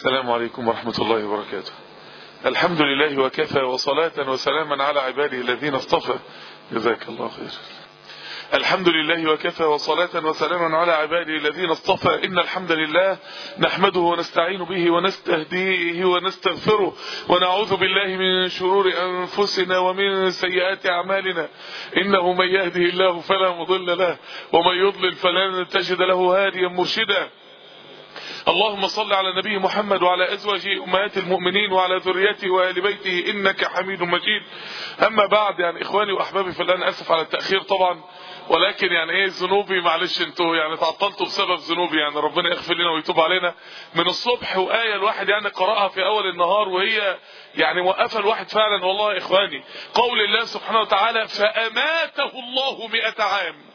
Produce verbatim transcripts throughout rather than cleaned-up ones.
السلام عليكم ورحمة الله وبركاته. الحمد لله وكفى وصلاة وسلاما على عباده الذين اصطفى. جزاك الله خير. الحمد لله وكفى وصلاة وسلاما على عباده الذين اصطفى. إن الحمد لله نحمده ونستعين به ونستهديه ونستغفره ونعوذ بالله من شرور أنفسنا ومن سيئات أعمالنا. إنه من يهده الله فلا مضل له ومن يضلل فلن تجد له هاديا مرشدا. اللهم صل على نبي محمد وعلى أزواجه أمهات المؤمنين وعلى ذريته وآل بيته إنك حميد مجيد. أما بعد، يعني إخواني وأحبابي في الله، أنا أسف على التأخير طبعا، ولكن يعني ايه ذنوبي، معلش انتوا يعني تعطلتوا بسبب ذنوبي، يعني ربنا يغفر لنا ويتوب علينا. من الصبح وآية الواحد يعني قرأها في أول النهار وهي يعني وقف الواحد فعلا والله يا إخواني. قول الله سبحانه وتعالى: فأماته الله مئة عام.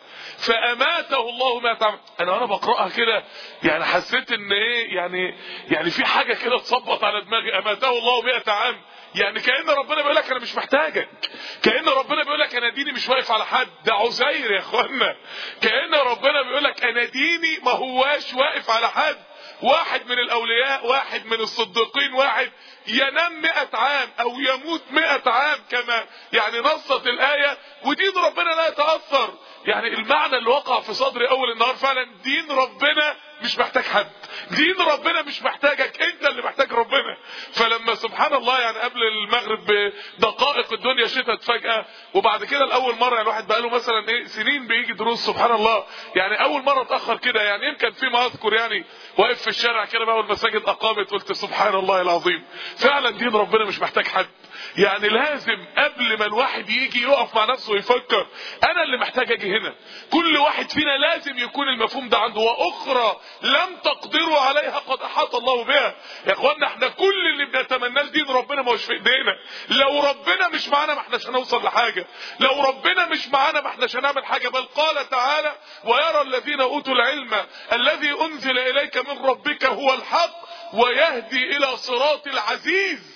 فأماته الله مئة عام. انا وانا بقرأها كده يعني حسيت ان ايه يعني يعني في حاجة كده تصبط على دماغي. اماته الله مئة عام، يعني كأن ربنا بيقول لك انا مش محتاجك، كأن ربنا بيقول لك انا ديني مش واقف على حد. ده عزير يا اخوانا، كأن ربنا بيقول لك انا ديني ما هواش واقف على حد. واحد من الاولياء، واحد من الصديقين، واحد ينام مئة عام او يموت مئة عام كما يعني نصت الآية، ودين ربنا لا يتأثر. يعني المعنى اللي وقع في صدري اول النهار فعلا، دين ربنا مش محتاج حد، دين ربنا مش محتاجك، انت اللي محتاج ربنا. فلما سبحان الله يعني قبل المغرب بدقائق الدنيا شتت فجأة، وبعد كده الاول مرة يعني الواحد بقاله مثلا ايه سنين بيجي دروس سبحان الله، يعني اول مرة اتأخر كده. يعني يمكن فيما اذكر يعني واقف في الشارع كده بقى والمساجد اقامت، قلت سبحان الله العظيم، فعلا دين ربنا مش محتاج حد. يعني لازم قبل ما الواحد يجي يقف مع نفسه ويفكر انا اللي محتاج اجي هنا. كل واحد فينا لازم يكون المفهوم ده عنده. واخرى لم تقدروا عليها قد احاط الله بها. يا اخوانا احنا كل اللي بنتمناه لدين ربنا ما هوش في ايدينا. لو ربنا مش معانا ما احناش هنوصل لحاجه، لو ربنا مش معانا ما احناش هنعمل حاجه. بل قال تعالى: ويرى الذين اوتوا العلم الذي انزل اليك من ربك هو الحق ويهدي الى صراط العزيز.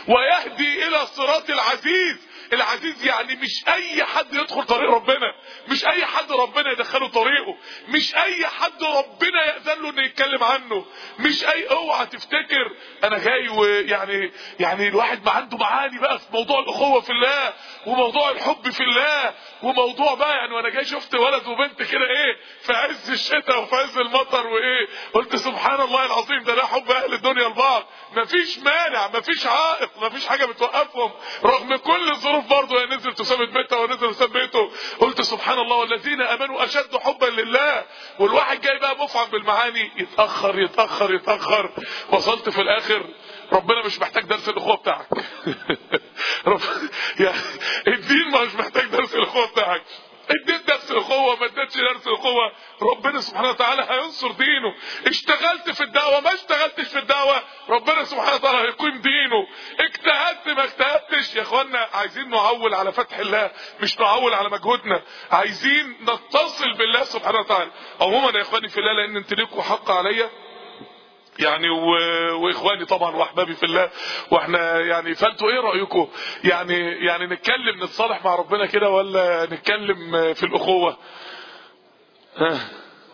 ويهدي الى صراط العزيز. العزيز يعني مش اي حد يدخل طريق ربنا، مش اي حد ربنا يدخله طريقه، مش اي حد ربنا يأذن له انه يتكلم عنه، مش اي اوعى تفتكر انا جاي ويعني يعني الواحد ما عنده معاني بقى في موضوع الاخوه في الله وموضوع الحب في الله وموضوع بقى يعني وانا جاي شفت ولد وبنت كده ايه في عز الشتاء وفي عز المطر وايه، قلت سبحان الله العظيم، ده ده حب اهل الدنيا لبعض. مفيش مانع، مفيش عائق، مفيش حاجه بتوقفهم رغم كل الظروف. برضه يا نزلت وسابت بيتها ونزل وساب بيته، قلت سبحان الله والذين امنوا اشد حبا لله. والواحد جاي بقى مفعم بالمعاني، يتاخر يتاخر يتاخر، وصلت في الاخر ربنا مش محتاج درس الاخوه بتاعك. رب... يعني الدين مش محتاج درس الاخوه بتاعك. اديت درس الاخوه ما اديتش درس الاخوه، ربنا سبحانه وتعالى هينصر دينه. اشتغلت في الدعوه ما اشتغلتش في الدعوه، ربنا سبحانه وتعالى هيقيم دينه. اجتهدت ما اجتهدتش. يا اخوانا عايزين نعول على فتح الله، مش نعول على مجهودنا. عايزين نتصل بالله سبحانه وتعالى. عموما يا اخواني في الله، لان انت ليكوا حق عليا يعني و... واخواني طبعا واحبابي في الله، واحنا يعني فانتوا ايه رايكم؟ يعني يعني نتكلم نتصالح مع ربنا كده ولا نتكلم في الاخوه؟ ها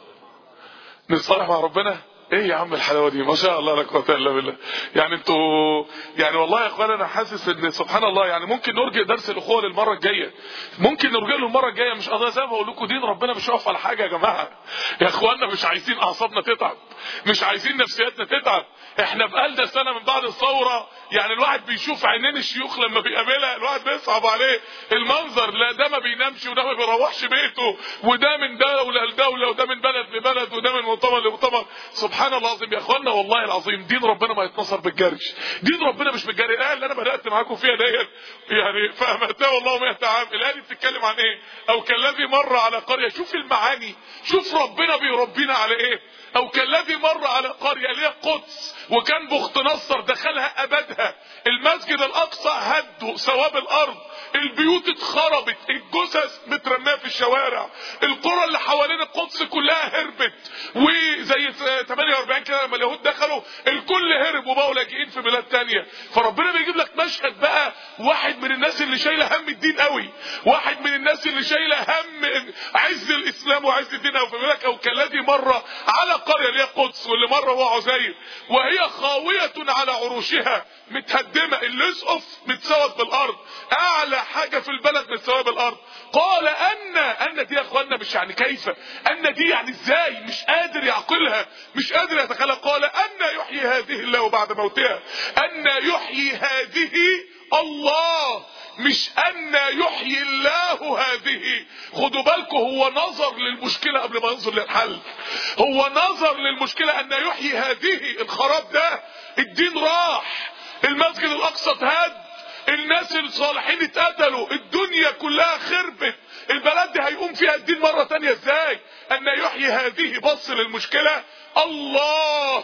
نتصالح مع ربنا؟ ايه يا عم الحلاوه دي، ما شاء الله لا قوه الا بالله. يعني انتوا يعني والله يا اخوان انا حاسس ان سبحان الله يعني ممكن نرجع درس الاخوه للمره الجايه، ممكن نرجع له المره الجايه. مش قضيه زي ما بقول لكم دين ربنا مش واقف على حاجه يا جماعه. يا اخواننا مش عايزين اعصابنا تتعب، مش عايزين نفسياتنا تتعب. احنا بقالنا سنه من بعد الثوره يعني الواحد بيشوف عينين الشيوخ لما بيقابلها الواحد بيصعب عليه المنظر. لا ده ما بينامش وده ما بيروحش بيته، وده من دوله لدوله وده من بلد لبلد وده من مؤتمر لمؤتمر. سبحان الله العظيم يا اخوانا والله العظيم دين ربنا ما يتنصر بالجرش، دين ربنا مش بالجري. الايه اللي انا بدات معاكم فيها ديت يعني فاماته الله مئة عام، الايه دي بتتكلم عن ايه؟ او كالذي مر على قريه. شوف المعاني، شوف ربنا بيربينا على ايه. او كالذي مر على قريه اللي هي القدس، وكان بخت نصر دخلها ابدها، المسجد الاقصى هدوا سواب الارض، البيوت اتخربت، الجثث مترميه في الشوارع، القرى اللي حوالين القدس كلها هربت. وزي ثمانية وأربعين كده لما اليهود دخلوا الكل هرب وبقوا لاجئين في بلاد تانية. فربنا بيجيب لك مشهد بقى واحد من الناس اللي شايله هم الدين قوي، واحد من الناس اللي شايله هم عز الاسلام وعز الدين قوي، فبيقول لك او كالذي مر على قرية اللي هي قدس واللي مر هو عزير، وهي خاوية على عروشها، متهدمة، اللي يسقف متساوت بالارض، اعلى حاجة في البلد متساوية بالارض. قال ان ان دي يا اخوانا مش يعني كيف، ان دي يعني ازاي، مش قادر يعقلها، مش قادر يتخيلها. قال ان يحيي هذه الله بعد موتها، ان يحيي هذه الله، مش ان يحيي الله هذه. خدوا بالكم، هو نظر للمشكلة قبل ما ينظر للحل. هو نظر للمشكلة ان يحيي هذه، الخراب ده، الدين راح، المسجد الاقصى اتهد، الناس الصالحين اتقتلوا، الدنيا كلها خربت، البلد دي هيقوم فيها الدين مرة تانية ازاي؟ ان يحيي هذه، بص للمشكلة الله،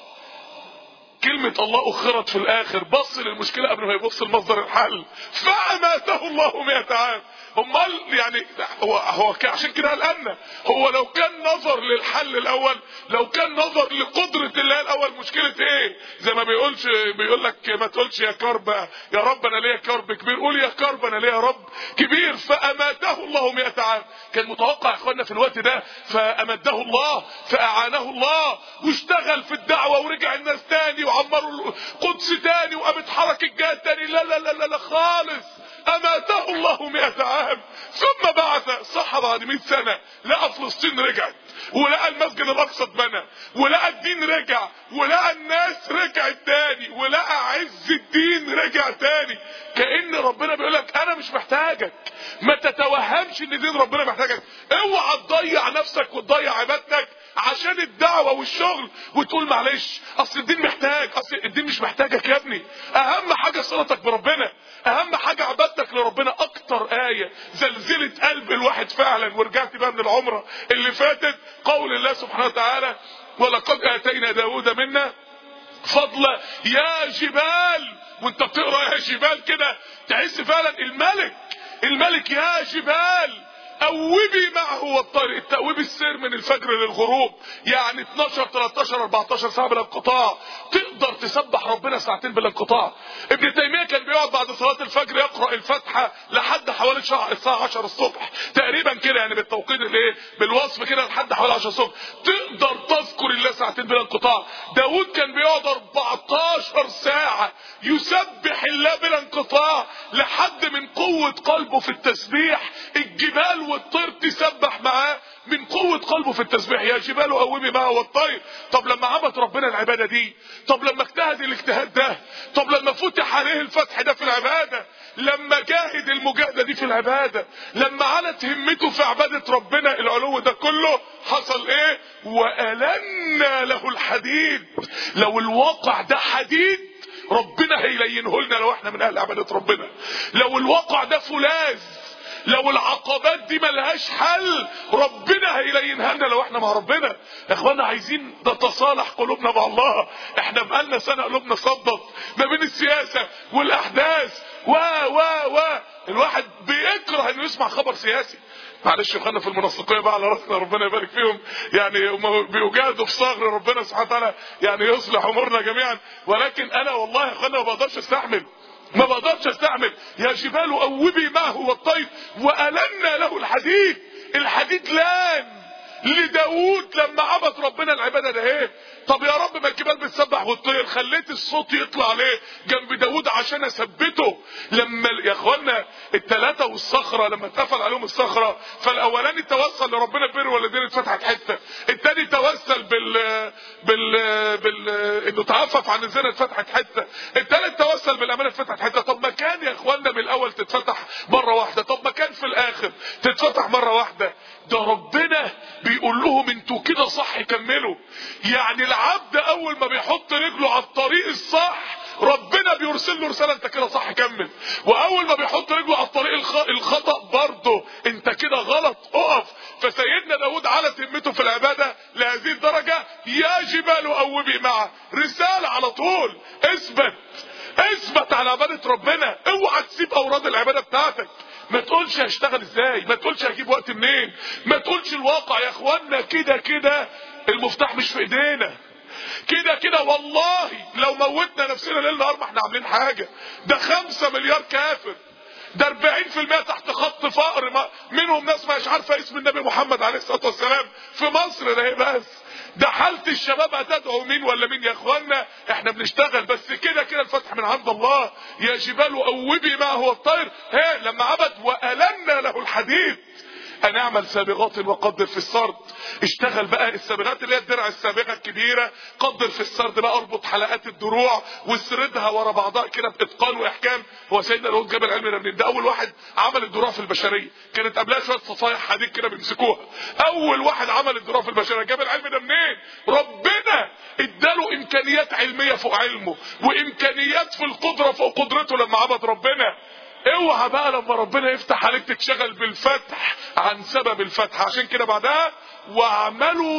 كلمة الله اخرت في الاخر، بص للمشكلة قبل ما يبص لمصدر الحل. فاماته الله مئة عام. امال يعني هو هو عشان كده قال ان هو لو كان نظر للحل الاول، لو كان نظر لقدرة الله الاول، مشكلة ايه؟ زي ما بيقولش بيقول لك ما تقولش يا كرب يا رب انا ليا كرب كبير، قول يا كرب انا ليا رب كبير. فاماته الله مئة عام. كان متوقع يا اخوانا في الوقت ده فامده الله، فاعانه الله، واشتغل في الدعوة ورجع الناس تاني وعمروا القدس تاني وقامت حركة جهاد تاني. لا لا لا لا, لا خالص، اماته الله مئة عام. ثم بعث، صح بعد مئة سنة لقى فلسطين رجعت، ولقى المسجد الاقصى اتبنى، ولقى الدين رجع، ولقى الناس رجعت تاني، ولقى عز الدين رجع تاني. كأن ربنا بيقولك انا مش محتاجك، ما تتوهمش ان دين ربنا محتاجك. اوعى تضيع نفسك وتضيع عبادتك عشان الدعوة والشغل وتقول معلش اصل الدين محتاج، اصل الدين مش محتاجك يا ابني. اهم حاجة صلتك بربنا، اهم حاجة عبادتك لربنا. اكتر آية زلزلت قلب الواحد فعلا، ورجعت بقى من العمرة اللي فاتت، قول الله سبحانه وتعالى ولقد اتينا داود منا فضلا يا جبال. وانت بتقرأ يا جبال كده تحس فعلا الملك الملك يا جبال اوبي معه والطير. التأويب السير من الفجر للغروب، يعني اتناشر تلتاشر اربعتاشر ساعة بلا انقطاع، تقدر تسبح ربنا ساعتين بلا انقطاع. ابن تيمية كان بيقعد بعد صلاة الفجر يقرأ الفاتحة لحد حوالي الساعة عشرة الصبح تقريبا كده، يعني بالتوقيت الايه بالوصف كده لحد حوالي عشرة الصبح، تقدر تذكر الله ساعتين بلا انقطاع. داود كان بيقعد اربعتاشر ساعة يسبح الله بلا انقطاع لحد من قوة قلبه في التسبيح الجبال والطير تسبح معاه من قوة قلبه في التسبيح. يا جبال قومي معه والطير. طب لما عبد ربنا العبادة دي، طب لما اجتهد الاجتهاد ده، طب لما فتح عليه الفتح ده في العبادة، لما جاهد المجاهدة دي في العبادة، لما علت همته في عبادة ربنا العلو ده كله، حصل ايه؟ وألنا له الحديد. لو الواقع ده حديد ربنا هيلينه لنا لو احنا من اهل عبادة ربنا. لو الواقع ده فولاذ، لو العقبات دي ملهاش حل ربنا هيلينها لنا لو احنا مع ربنا. يا اخوانا عايزين نتصالح قلوبنا مع الله. احنا بقالنا سنة قلوبنا صدت ما بين السياسة والاحداث و و و الواحد بيكره انه يسمع خبر سياسي. معلش يا اخوانا في المنسقيه بقى على راسنا ربنا يبارك فيهم، يعني هم بيجاهدوا في صغر ربنا سبحانه وتعالى يعني يصلح امورنا جميعا. ولكن انا والله يا اخوانا ما بقدرش استحمل ما بقدرش استحمل. يا جبال اوبي معه والطير وألنا له الحديد. الحديد لان لداود لما عبد ربنا العباده ده ايه. طب يا رب ما الجبال بتسبح والطير، خليت الصوت يطلع ليه جنب داود عشان اثبته. لما يا اخوانا الثلاثه والصخره لما اتقفل عليهم الصخره، فالاولاني توسل لربنا بر والدين اتفتحت حته، الثاني توسل بال بال بال انه تعفف عن الزنا اتفتحت حته، الثالث توسل بالامانه اتفتحت حته. طب ما كان يا اخوانا من الاول تتفتح مره واحده، طب ما كان في الاخر تتفتح مره واحده. ده ربنا بيقول لهم انتوا كده صح كملوا. يعني العبد اول ما بيحط رجله على الطريق الصح ربنا بيرسل له رساله انت كده صح كمل، واول ما بيحط رجله على الطريق الخطأ برضه انت كده غلط اقف. فسيدنا داود على همته في العباده لهذه الدرجه. يا جبال اوبي معه، رساله على طول، اثبت اثبت على عباده ربنا، اوعى تسيب اوراد العباده بتاعتك. ما تقولش هشتغل ازاي، ما تقولش هجيب وقت منين، ما تقولش الواقع. يا اخوانا كده كده المفتاح مش في ايدينا، كده كده والله لو موتنا نفسنا ليل نهار ما احنا عاملين حاجه. ده خمسة مليار كافر، ده اربعين في المية تحت خط فقر، ما منهم ناس مش عارفه اسم النبي محمد عليه الصلاه والسلام في مصر ده بس. ده حالة الشباب هتدعو مين ولا مين يا اخوانا؟ احنا بنشتغل بس كده كده الفتح من عند الله. يا جبال اوبي معه الطير، ها لما عبد والنا له الحديد ان اعمل سابغات وقدر في السرد. اشتغل بقى السابغات اللي هي الدرع السابغه الكبيره، قدر في السرد بقى، اربط حلقات الدروع واسردها ورا بعضها كده باتقان واحكام. هو سيدنا داود جاب العلم ده منين؟ ده اول واحد عمل الدروع في البشريه، كانت قبلها شويه صفايح حديد كده بيمسكوها. اول واحد عمل الدروع في البشريه. جاب العلم ده منين؟ ربنا اداله امكانيات علميه فوق علمه، وامكانيات في القدره فوق قدرته لما عبد ربنا. اوعى بقى لما ربنا يفتح عليك تتشغل بالفتح عن سبب الفتح. عشان كده بعدها واعملوا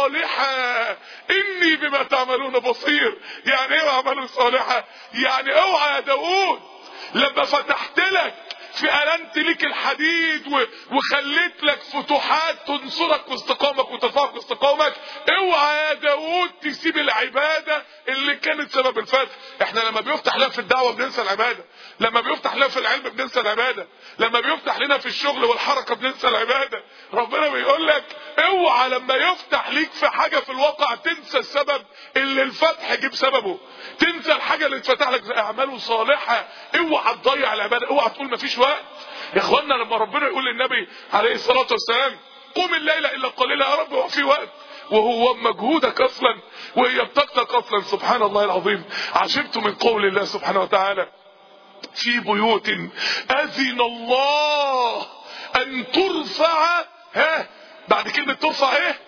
صالحا اني بما تعملون بصير. يعني ايه واعملوا صالحا؟ يعني اوعى يا داود لما فتحت لك في ألنت ليك الحديد وخليت لك فتوحات تنصرك واستقامك وترفعك واستقامك، اوعى يا داود تسيب العبادة اللي كانت سبب الفتح. احنا لما بيفتح لنا في الدعوة بننسى العبادة، لما بيفتح لنا في العلم بننسى العبادة، لما بيفتح لنا في الشغل والحركة بننسى العبادة. ربنا بيقول لك اوعى لما يفتح ليك في حاجة في الواقع تنسى السبب اللي الفتح جيب سببه، تنسى الحاجة اللي اتفتح لك. اعملوا صالحة، اوعى تضيع العبادة، اوعى تقول مفيش وقت. يا اخوانا لما ربنا يقول للنبي عليه الصلاة والسلام قوم الليل الا قليلا، يا رب هو في وقت؟ وهو مجهودك اصلا وهي بطاقتك اصلا. سبحان الله العظيم. عجبت من قول الله سبحانه وتعالى في بيوت اذن الله ان ترفع، ها بعد كلمة ترفع ايه؟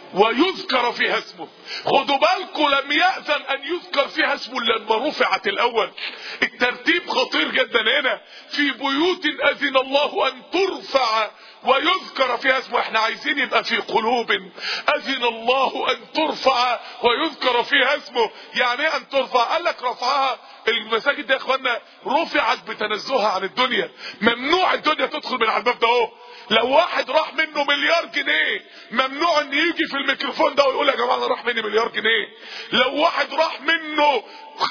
ويذكر فيها اسمه. خدوا بالكم لم يأذن ان يذكر فيها اسمه لما رفعت الاول. الترتيب خطير جدا هنا. في بيوت اذن الله ان ترفع ويذكر فيها اسمه. احنا عايزين يبقى في قلوب اذن الله ان ترفع ويذكر فيها اسمه. يعني ايه ان ترفع؟ قال لك رفعها المساجد دي يا اخوانا رفعت بتنزهها عن الدنيا. ممنوع الدنيا تدخل من على الباب ده اهو. لو واحد راح منه مليار جنيه ممنوع ان يجي في الميكروفون ده ويقول يا جماعه انا راح مني مليار جنيه. لو واحد راح منه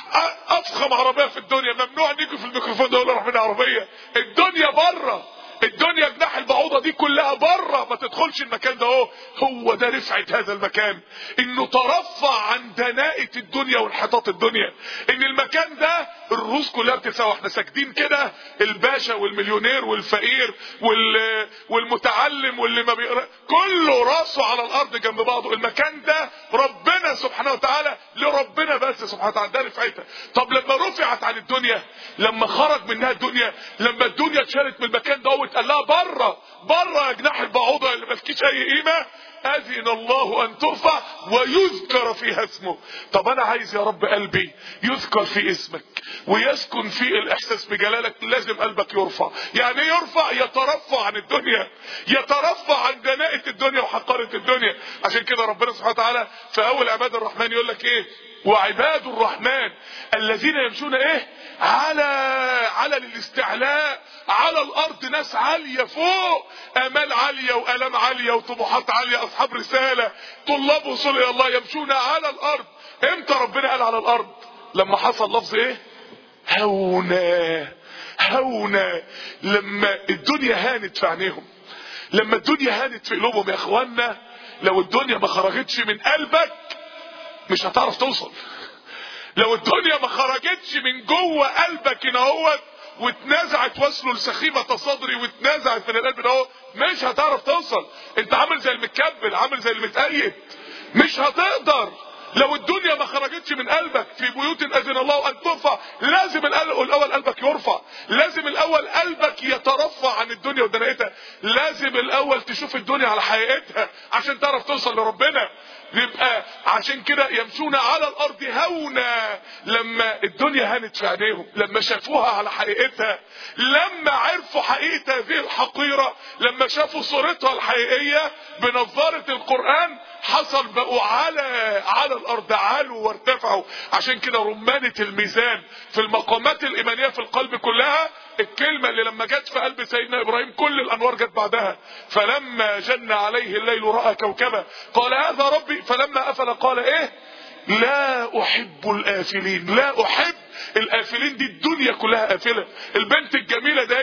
افخم عربيه في الدنيا ممنوع ان يجي في الميكروفون ده ويقول راح مني عربيه. الدنيا بره، الدنيا جناح البعوضه دي كلها بره، ما تدخلش المكان ده اهو. هو ده رفعه هذا المكان، انه ترفع عن دناءة الدنيا وانحطاط الدنيا. ان المكان ده الروس كلها بتساوي، احنا ساكتين كده، الباشا والمليونير والفقير وال... والمتعلم واللي ما بيقرا كله راسه على الارض جنب بعضه. المكان ده ربنا سبحانه وتعالى لربنا بس سبحانه وتعالى، ده رفعتها. طب لما رفعت عن الدنيا، لما خرج منها الدنيا، لما الدنيا اتشالت من المكان ده واتقال لها بره بره يا جناح البعوضه اللي مالكيش اي قيمه، اذن الله ان ترفع ويذكر فيها اسمه. طب انا عايز يا رب قلبي يذكر في اسمك ويسكن فيه الاحساس بجلالك. لازم قلبك يرفع. يعني يرفع؟ يترفع عن الدنيا، يترفع عن دناءة الدنيا وحقارة الدنيا. عشان كده ربنا سبحانه وتعالى في اول عباد الرحمن يقول لك ايه؟ وعباد الرحمن الذين يمشون ايه؟ على على الاستعلاء على الارض. ناس عالية فوق، امال عالية والام عالية وطموحات عالية، اصحاب رسالة، طلاب وصول الى الله، يمشون على الارض. امتى ربنا قال على الارض؟ لما حصل لفظ ايه؟ هونا هونا. لما الدنيا هانت في عينيهم، لما الدنيا هانت في قلوبهم. يا اخوانا لو الدنيا ما خرجتش من قلبك مش هتعرف توصل. لو الدنيا ما خرجتش من جوه قلبك هنا اهوت واتنازعت وصله لسخيمة صدري واتنازعت من القلب ده اهو، مش هتعرف توصل. انت عامل زي المتكبل، عامل زي المتقيد، مش هتقدر. لو الدنيا ما خرجتش من قلبك. في بيوت اذن الله ان ترفع، لازم الاول قلبك يرفع، لازم الاول قلبك يترفع عن الدنيا ودنايتها، لازم الاول تشوف الدنيا على حقيقتها عشان تعرف توصل لربنا. يبقى عشان كده يمشون على الارض هونا. لما الدنيا هانت في عينيهم، لما شافوها على حقيقتها، لما عرفوا حقيقة هذه الحقيرة، لما شافوا صورتها الحقيقية بنظارة القرآن، حصل بقوا على على الارض، علوا وارتفعوا. عشان كده رمانة الميزان في المقامات الايمانية في القلب كلها، الكلمة اللي لما جت في قلب سيدنا ابراهيم كل الانوار جت بعدها. فلما جن عليه الليل رأى كوكبا قال هذا ربي فلما افل قال ايه؟ لا احب الافلين. لا احب الافلين. دي الدنيا كلها افلة. البنت الجميلة ديت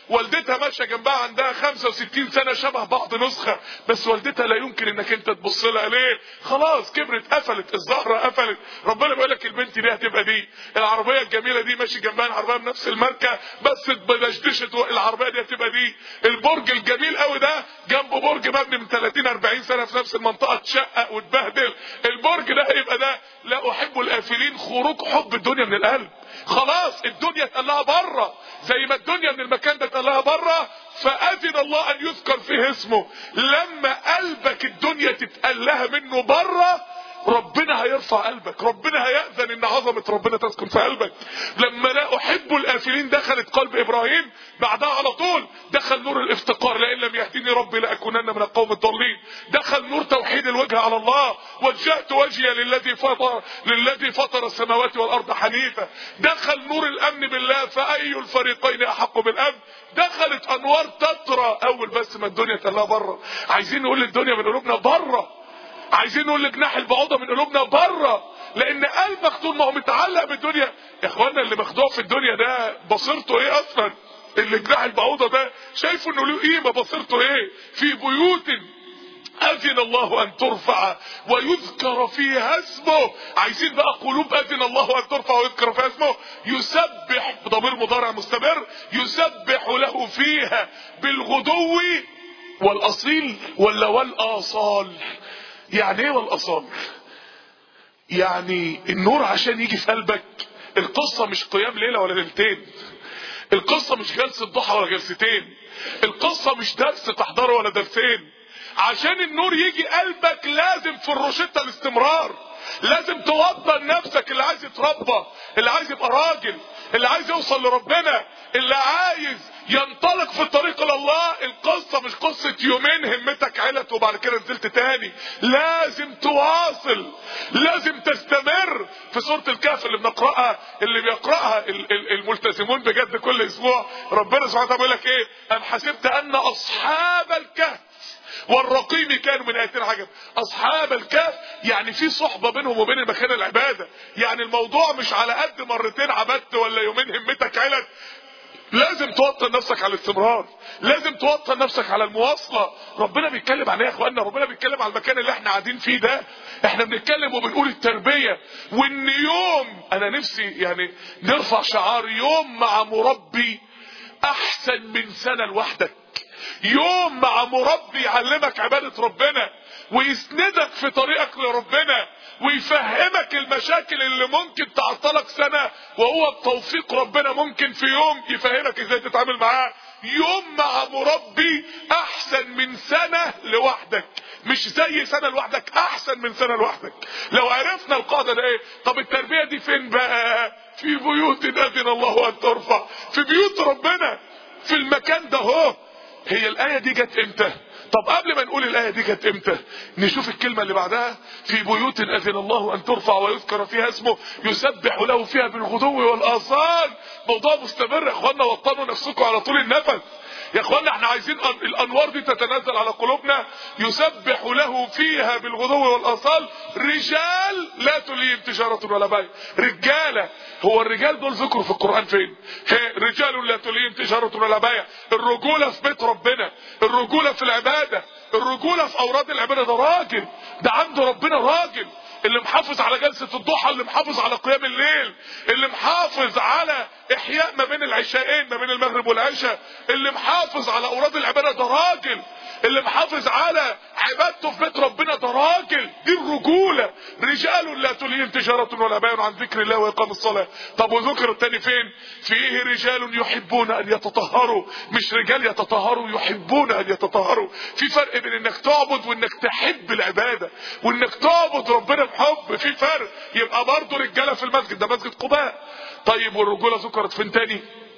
والدتها ماشيه جنبها عندها خمسة وستين سنه شبه بعض نسخه، بس والدتها لا يمكن انك انت تبص لها ليه؟ خلاص كبرت، قفلت الزهره، قفلت. ربنا بيقول لك البنت دي هتبقى دي، العربيه الجميله دي ماشي جنبها العربيه بنفس الماركه بس اتبدشدشت، العربيه دي هتبقى دي. البرج الجميل قوي ده جنبه برج مبني من ثلاثين أربعين سنه في نفس المنطقه اتشقق واتبهدل، البرج ده هيبقى ده. لا احب الافلين، خروج حب الدنيا من القلب. خلاص الدنيا اتقال لها بره، زي ما الدنيا من المكان ده اتقال لها بره، فاذن الله ان يذكر فيه اسمه. لما قلبك الدنيا تتقال لها منه بره، ربنا هيرفع قلبك، ربنا هيأذن ان عظمة ربنا تسكن في قلبك. لما لا احب الافلين دخلت قلب ابراهيم، بعدها على طول دخل نور الافتقار، لئن لم يهديني ربي لاكونن من القوم الضالين. دخل نور توحيد الوجه على الله، وجهت وجهي للذي فطر للذي فطر السماوات والارض حنيفا. دخل نور الامن بالله، فاي الفريقين احق بالامن. دخلت انوار تترى اول بس ما الدنيا تلاها بره. عايزين نقول للدنيا من قلوبنا بره، عايزين نقول لجناح البعوضه من قلوبنا بره، لان قلبك طول ما هو متعلق بالدنيا. يا اخوانا اللي مخدوع في الدنيا ده بصيرته ايه اصلا؟ اللي جناح البعوضه ده شايفه انه له قيمه، بصيرته ايه؟ في بيوت اذن الله ان ترفع ويذكر فيها اسمه. عايزين بقى قلوب اذن الله ان ترفع ويذكر فيها اسمه، يسبح بضمير مضارع مستمر، يسبح له فيها بالغدو والاصيل ولا والاصال. يعني ايه والاصال؟ يعني النور عشان يجي في قلبك، القصة مش قيام ليلة ولا ليلتين، القصة مش جلسة ضحى ولا جلستين، القصة مش درس تحضره ولا درسين. عشان النور يجي قلبك لازم في الروشتة الاستمرار، لازم توطن نفسك. اللي عايز يتربى، اللي عايز يبقى راجل، اللي عايز يوصل لربنا، اللي عايز ينطلق في الطريق الى الله، القصة مش قصة يومين همتك علت وبعد كده نزلت تاني. لازم تواصل، لازم تستمر. في سورة الكهف اللي بنقرأها، اللي بيقرأها الملتزمون بجد كل اسبوع، ربنا سبحانه وتعالى بيقول لك ايه؟ ام حسبت ان اصحاب الكهف والرقيم كانوا من آياتنا عجب. اصحاب الكهف يعني في صحبة بينهم وبين المكان العبادة، يعني الموضوع مش على قد مرتين عبدت ولا يومين همتك علت. لازم توطن نفسك على الاستمرار، لازم توطن نفسك على المواصلة. ربنا بيتكلم عن ايه يا اخوانا؟ ربنا بيتكلم على المكان اللي احنا قاعدين فيه ده. احنا بنتكلم وبنقول التربية، وان يوم انا نفسي يعني نرفع شعار يوم مع مربي احسن من سنة لوحدك. يوم مع مربي يعلمك عبادة ربنا ويسندك في طريقك لربنا ويفهمك المشاكل اللي ممكن تعطلك سنة، وهو بتوفيق ربنا ممكن في يوم يفهمك ازاي تتعامل معاه. يوم مع مربي احسن من سنة لوحدك، مش زي سنة لوحدك، احسن من سنة لوحدك. لو عرفنا القاعدة ده ايه؟ طب التربية دي فين بقى؟ في بيوت اذن الله ان ترفع، في بيوت ربنا، في المكان ده هو. هي الآية دي جت امتى؟ طب قبل ما نقول الآية دي جت امتى، نشوف الكلمة اللي بعدها. في بيوت أذن الله أن ترفع ويذكر فيها اسمه يسبح له فيها بالغدو والآصال. موضوع مستمر يا اخوانا، وطنوا نفسكم على طول النفس يا اخوانا. احنا عايزين الانوار دي تتنزل على قلوبنا. يسبح له فيها بالغدو والآصال رجال لا تلهيهم تجارة ولا بيع. رجالة، هو الرجال دول ذكروا في القرآن فين؟ رجال لا تلهيهم تجارة ولا بيع. الرجولة في بيت ربنا، الرجولة في العبادة، الرجولة في اوراد العبادة. ده راجل، ده عنده ربنا راجل، اللي محافظ على جلسة الضحى، اللي محافظ على قيام الليل، اللي محافظ على احياء ما بين العشاءين، ما بين المغرب والعشاء، اللي محافظ على اوراد العبادة. ده راجل، اللي محافظ على عبادته في بيت ربنا. ده راجل، دي الرجولة. رجال لا تلهيهم تجارة ولا بيع عن ذكر الله وإقام الصلاة. طب وذكر التاني فين؟ فيه رجال يحبون ان يتطهروا، مش رجال يتطهروا، يحبون ان يتطهروا. في فرق بين انك تعبد وانك تحب العبادة، وانك تعبد ربنا بحب، في فرق. يبقى برضه رجالة في المسجد، ده مسجد قباء. طيب والرجولة ذكرت فين تاني؟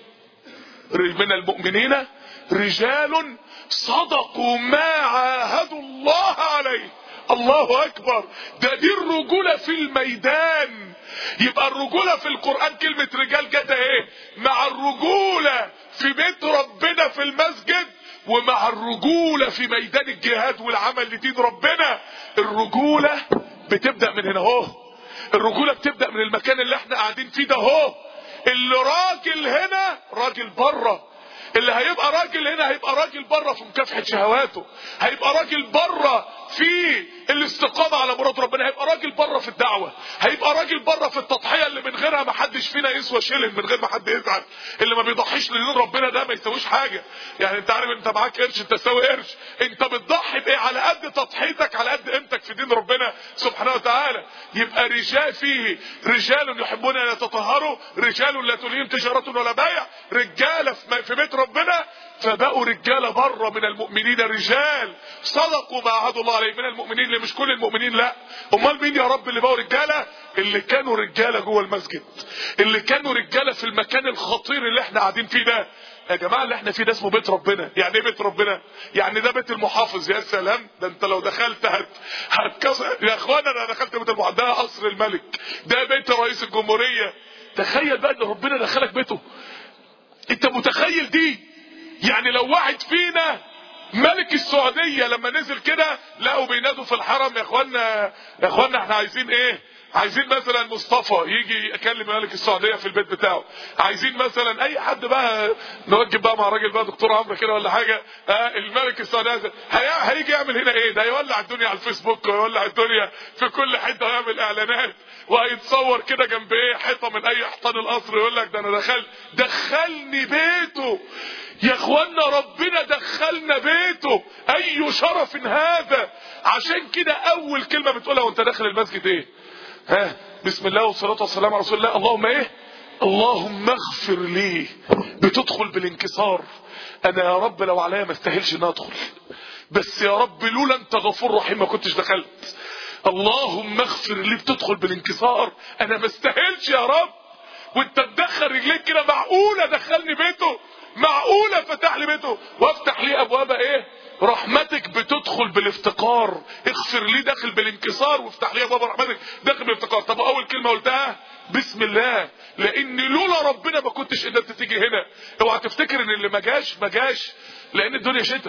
من المؤمنين رجال صدقوا ما عاهدوا الله عليه. الله اكبر، ده دي الرجولة في الميدان. يبقى الرجولة في القرآن كلمة رجال جت ايه؟ مع الرجولة في بيت ربنا في المسجد، ومع الرجولة في ميدان الجهاد والعمل لدين ربنا. الرجولة بتبدأ من هنا اهو، الرجولة بتبدأ من المكان اللي احنا قاعدين فيه ده اهو. اللي راجل هنا راجل بره، اللي هيبقى راجل هنا هيبقى راجل بره في مكافحة شهواته، هيبقى راجل بره في الاستقامة على مراد ربنا، هيبقى راجل بره في الدعوة، هيبقى راجل بره في التضحية اللي من غيرها ما حدش فينا يسوى شيلن، من غير ما حد يزعل. اللي ما بيضحيش لدين ربنا ده ما يسويش حاجة. يعني انت عارف انت معاك قرش انت تساوي قرش، انت بتضحي بايه؟ على قد تضحيتك، على قد قيمتك في دين ربنا سبحانه وتعالى. يبقى رجال فيه رجال يحبون ان يتطهروا، رجال لا تلهيهم تجارة ولا بيع، رجاله في بيت ربنا فبقوا رجاله بره من المؤمنين، رجال صدقوا ما عهدوا الله عليه من المؤمنين. اللي مش كل المؤمنين لا، امال مين يا رب اللي بقوا رجاله؟ اللي كانوا رجاله جوه المسجد، اللي كانوا رجاله في المكان الخطير اللي احنا قاعدين فيه ده. يا جماعه اللي احنا فيه ده اسمه بيت ربنا. يعني ايه بيت ربنا؟ يعني ده بيت المحافظ. يا سلام، ده انت لو دخلت هت هتكسر يا اخوانا. انا دخلت بيت المحافظ، ده قصر الملك، ده بيت رئيس الجمهوريه. تخيل بقى ان ربنا دخلك بيته. انت متخيل دي؟ يعني لو واحد فينا ملك السعوديه لما نزل كده لقوا بينادوا في الحرم يا اخوانا يا اخوانا احنا عايزين ايه؟ عايزين مثلا مصطفى يجي يكلم ملك السعوديه في البيت بتاعه، عايزين مثلا اي حد بقى نوجب بقى مع راجل بقى دكتور عمرو كده ولا حاجه. آه الملك السعوديه هيجي يعمل هنا ايه؟ ده يولع الدنيا على الفيسبوك ويولع الدنيا في كل حته ويعمل اعلانات وهيتصور كده جنب ايه؟ حيطه من اي حيطان القصر يقول لك ده انا دخلت دخلني بيته. يا اخوانا ربنا دخلنا بيته، اي شرف هذا. عشان كده اول كلمه بتقولها وانت داخل المسجد ايه؟ ها بسم الله والصلاه والسلام على رسول الله. اللهم ايه؟ اللهم اغفر لي. بتدخل بالانكسار. انا يا رب لو عليا ما استاهلش ان ادخل، بس يا رب لولا انت غفور رحيم ما كنتش دخلت. اللهم اغفر لي. بتدخل بالانكسار، انا ما استاهلش يا رب. وانت تدخل رجليك كده، معقوله دخلني بيته؟ معقوله فتح لي بيته وافتح لي ابواب ايه؟ رحمتك. بتدخل بالافتقار. اغفر لي داخل بالانكسار، وافتح لي ابواب رحمتك داخل بالافتقار. طب اول كلمه قلتها بسم الله، لان لولا ربنا ما كنتش قدرت تيجي هنا. اوعى تفتكر ان اللي ما جاش ما جاش لان الدنيا شتاء،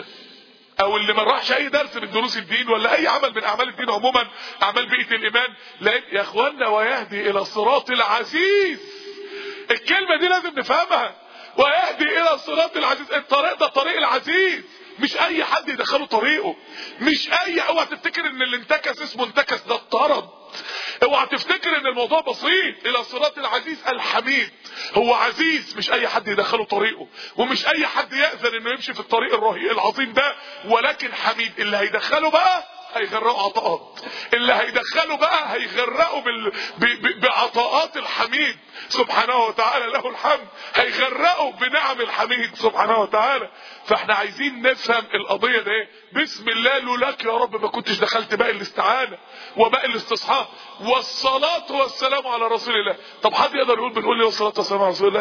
او اللي ما راحش اي درس من دروس الدين ولا اي عمل من اعمال الدين عموما، اعمال بيئه الايمان. لان يا اخوانا ويهدي الى الصراط العزيز. الكلمه دي لازم نفهمها. ويهدي الى الصراط العزيز. الطريق ده طريق العزيز، مش اي حد يدخله طريقه. مش اي اوعى تفتكر ان اللي انتكس اسمه انتكس، ده الطرد. اوعى تفتكر ان الموضوع بسيط. الى الصراط العزيز الحميد. هو عزيز، مش اي حد يدخله طريقه، ومش اي حد يأذن انه يمشي في الطريق الرهيب العظيم ده، ولكن حميد. اللي هيدخله بقى هيغرقوا عطاءات، اللي هيدخله بقى هيغرقوا بال... ب... ب... بعطاءات الحميد سبحانه وتعالى، له الحمد. هيغرقوا بنعم الحميد سبحانه وتعالى. فاحنا عايزين نفهم القضيه دي ايه. بسم الله لولاك يا رب ما كنتش دخلت باقي الاستعانه وباقي الاستصحاب. والصلاه والسلام على رسول الله. طب حد يقدر يقول بنقول لي والصلاه والسلام على رسول الله؟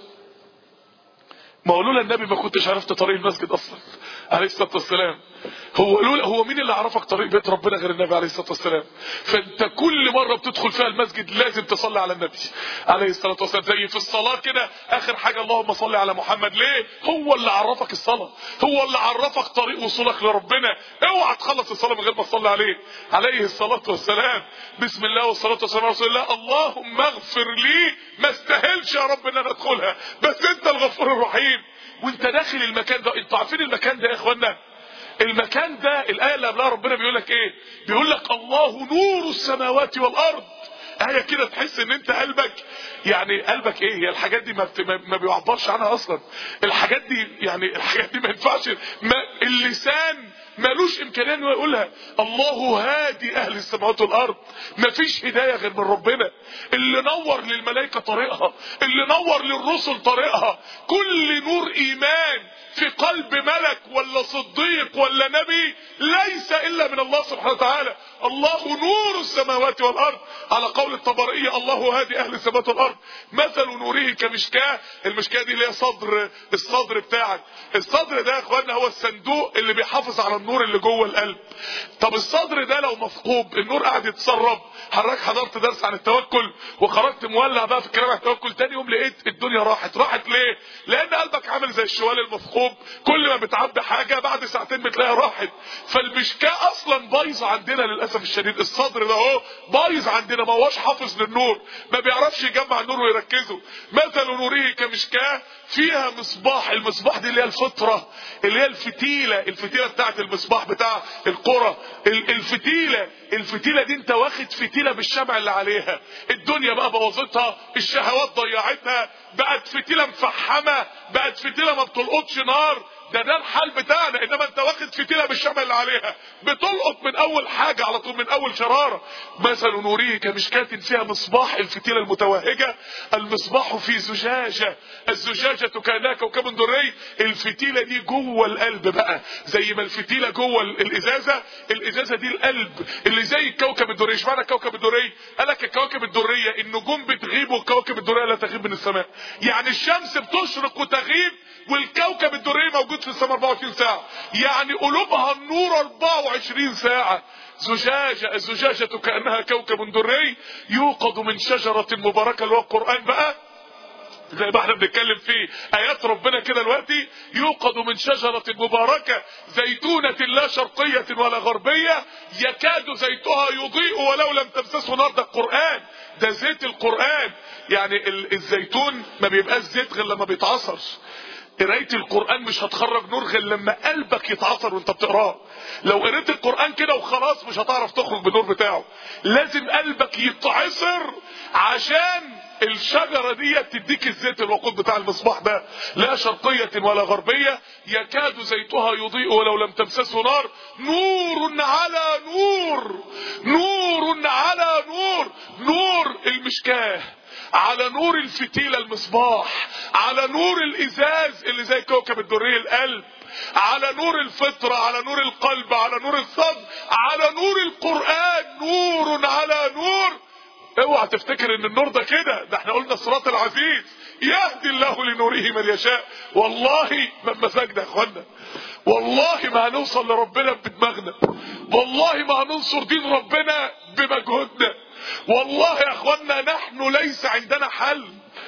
ما هو لولا النبي ما كنتش عرفت طريق المسجد اصلا عليه الصلاه والسلام. هو لولا هو مين اللي عرفك طريق بيت ربنا غير النبي عليه الصلاه والسلام؟ فانت كل مره بتدخل فيها المسجد لازم تصلي على النبي عليه الصلاه والسلام. زي في الصلاه كده اخر حاجه اللهم صل على محمد. ليه؟ هو اللي عرفك الصلاه، هو اللي عرفك طريق وصولك لربنا. اوعى تخلص الصلاه من غير ما تصلي عليه عليه الصلاه والسلام. بسم الله والصلاه والسلام على رسول الله. اللهم اغفر لي. ما استاهلش يا رب ان انا ادخلها، بس انت الغفور الرحيم. وانت داخل المكان ده، انتوا عارفين المكان ده يا اخوانا؟ المكان ده الايه اللي قبلها ربنا بيقول لك ايه؟ بيقول لك الله نور السماوات والارض. آية كده تحس ان انت قلبك، يعني قلبك ايه؟ هي الحاجات دي ما, ما بيعبرش عنها اصلا. الحاجات دي يعني الحاجات دي ما ينفعش، ما اللسان مالوش امكانيه انه يقولها. الله هادي اهل السماوات والارض. مفيش هدايه غير من ربنا. اللي نور للملائكه طريقها، اللي نور للرسل طريقها. كل نور ايمان في قلب ملك ولا صديق ولا نبي ليس الا من الله سبحانه وتعالى. الله نور السماوات والارض. على قول الطبرية الله هادي اهل السماوات والارض. مثل نوره كمشكاة. المشكاة دي اللي هي صدر الصدر بتاعك. الصدر ده يا اخوانا هو الصندوق اللي بيحافظ على النور اللي جوه القلب. طب الصدر ده لو مثقوب النور قاعد يتسرب. حضرتك حضرت درس عن التوكل وخرجت مولع بقى في الكلام عن التوكل، تاني يوم لقيت الدنيا راحت. راحت ليه؟ لان قلبك عامل زي الشوال المثقوب، كل ما بتعبي حاجه بعد ساعتين بتلاقيها راحت. فالمشكاه اصلا بايظه عندنا للاسف الشديد. الصدر ده اهو بايظ عندنا، ما هوش هوش حافظ للنور، ما بيعرفش يجمع النور ويركزه. مثل نوره كمشكاه فيها مصباح. المصباح دي اللي هي الفطره، اللي هي الفتيله، الفتيله بتاعت المصباح بتاع القرى. الفتيله الفتيله دي انت واخد فتيله بالشمع اللي عليها، الدنيا بقى بوظتها، الشهوات ضيعتها، بقت فتيله مفحمه، بقت فتيله ما بتلقطش نار. ده ده الحال بتاعنا. انما انت واخد فتيله بالشمع اللي عليها بتلقط من اول حاجه على طول، من اول شراره. مثل نوره كمشكاه فيها مصباح، الفتيله المتوهجه. المصباح في زجاجه، الزجاجه كانها كوكب دري. الفتيله دي جوه القلب بقى، زي ما الفتيله جوه الازازه، الازازه دي القلب اللي زي الكوكب الدري. اشمعنى الكوكب الدري؟ قال لك الكواكب الدريه النجوم بتغيب والكواكب الدريه لا تغيب من السماء. يعني الشمس بتشرق وتغيب والكوكب الدري موجود في السماء أربعة وعشرين ساعة، يعني قلوبها النور أربعة وعشرين ساعة. زجاجة، الزجاجة كأنها كوكب دري يوقد من شجرة مباركة، اللي هو القرآن بقى زي ما احنا بنتكلم فيه ايات ربنا كده دلوقتي. يوقد من شجرة مباركة زيتونة لا شرقية ولا غربية يكاد زيتها يضيء ولو لم تمسسه نار. ده القرآن، ده زيت القرآن. يعني الزيتون ما بيبقاش زيت غير لما بيتعصر. قرايه القرآن مش هتخرج نور غير لما قلبك يتعصر وانت بتقراه. لو قريت القرآن كده وخلاص مش هتعرف تخرج بالنور بتاعه، لازم قلبك يتعصر عشان الشجرة دي تديك الزيت الوقود بتاع المصباح ده. لا شرقية ولا غربية يكاد زيتها يضيء ولو لم تمسسه نار. نور على نور، نور على نور. نور المشكاه على نور الفتيلة المصباح، على نور الازاز اللي زي كوكب الدري القلب، على نور الفطرة، على نور القلب، على نور الصدر، على نور القرآن. نور على نور. اوعى تفتكر ان النور ده كده، ده احنا قلنا الصراط العزيز يهدي الله لنوره من يشاء. والله ما مزاجنا يا اخوانا، والله ما هنوصل لربنا بدماغنا، والله ما هننصر دين ربنا بمجهودنا. والله يا اخوانا نحن ليس عندنا حل،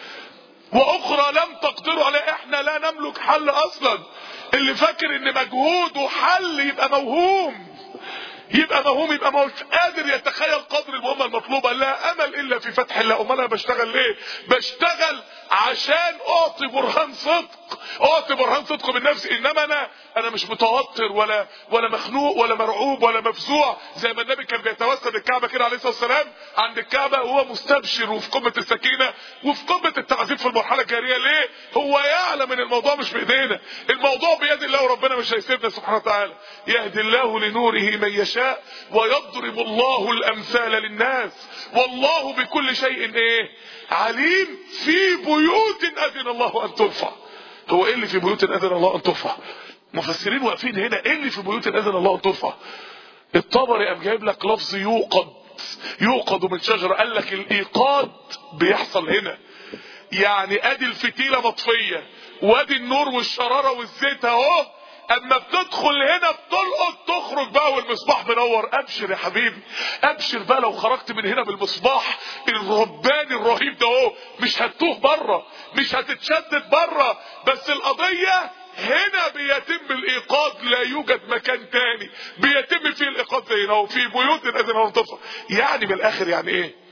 واخرى لم تقدروا عليه. احنا لا نملك حل اصلا. اللي فاكر ان مجهوده حل يبقى موهوم، يبقى موهوم، يبقى مش قادر يتخيل قدر المهمه المطلوبه. لا امل الا في فتح الله. امال انا بشتغل ليه؟ بشتغل عشان اعطي برهان صدق، اعطي برهان صدق من نفسي. انما انا انا مش متوتر ولا ولا مخنوق ولا مرعوب ولا مفزوع. زي ما النبي كان بيتوسد الكعبه كده عليه الصلاه والسلام، عند الكعبه وهو مستبشر وفي قمه السكينه وفي قمه التعذيب في المرحله الجاريه. ليه؟ هو يعلم ان الموضوع مش بايدينا، الموضوع بيد الله وربنا مش هيسيبنا سبحانه وتعالى. يهدي الله لنوره من يشاء ويضرب الله الامثال للناس والله بكل شيء ايه عليم. في بيوت اذن الله ان ترفع. هو ايه اللي في بيوت اذن الله ان ترفع؟ مفسرين واقفين هنا، ايه اللي في بيوت اذن الله ان ترفع؟ الطبري قام جايب لك لفظ يوقد، يوقد من شجره. قال لك الايقاد بيحصل هنا، يعني ادي الفتيله مطفيه وادي النور والشراره والزيت اهو. اما بتدخل هنا بتلقط تخرج بقى والمصباح منور. ابشر يا حبيبي، ابشر بقى لو خرجت من هنا بالمصباح الرباني الرهيب ده اهو. مش هتتوه بره، مش هتتشدد بره، بس القضيه هنا بيتم الايقاد. لا يوجد مكان تاني بيتم فيه الايقاد زي هنا، وفي بيوت الاذن الله ترفع. يعني من الاخر يعني ايه؟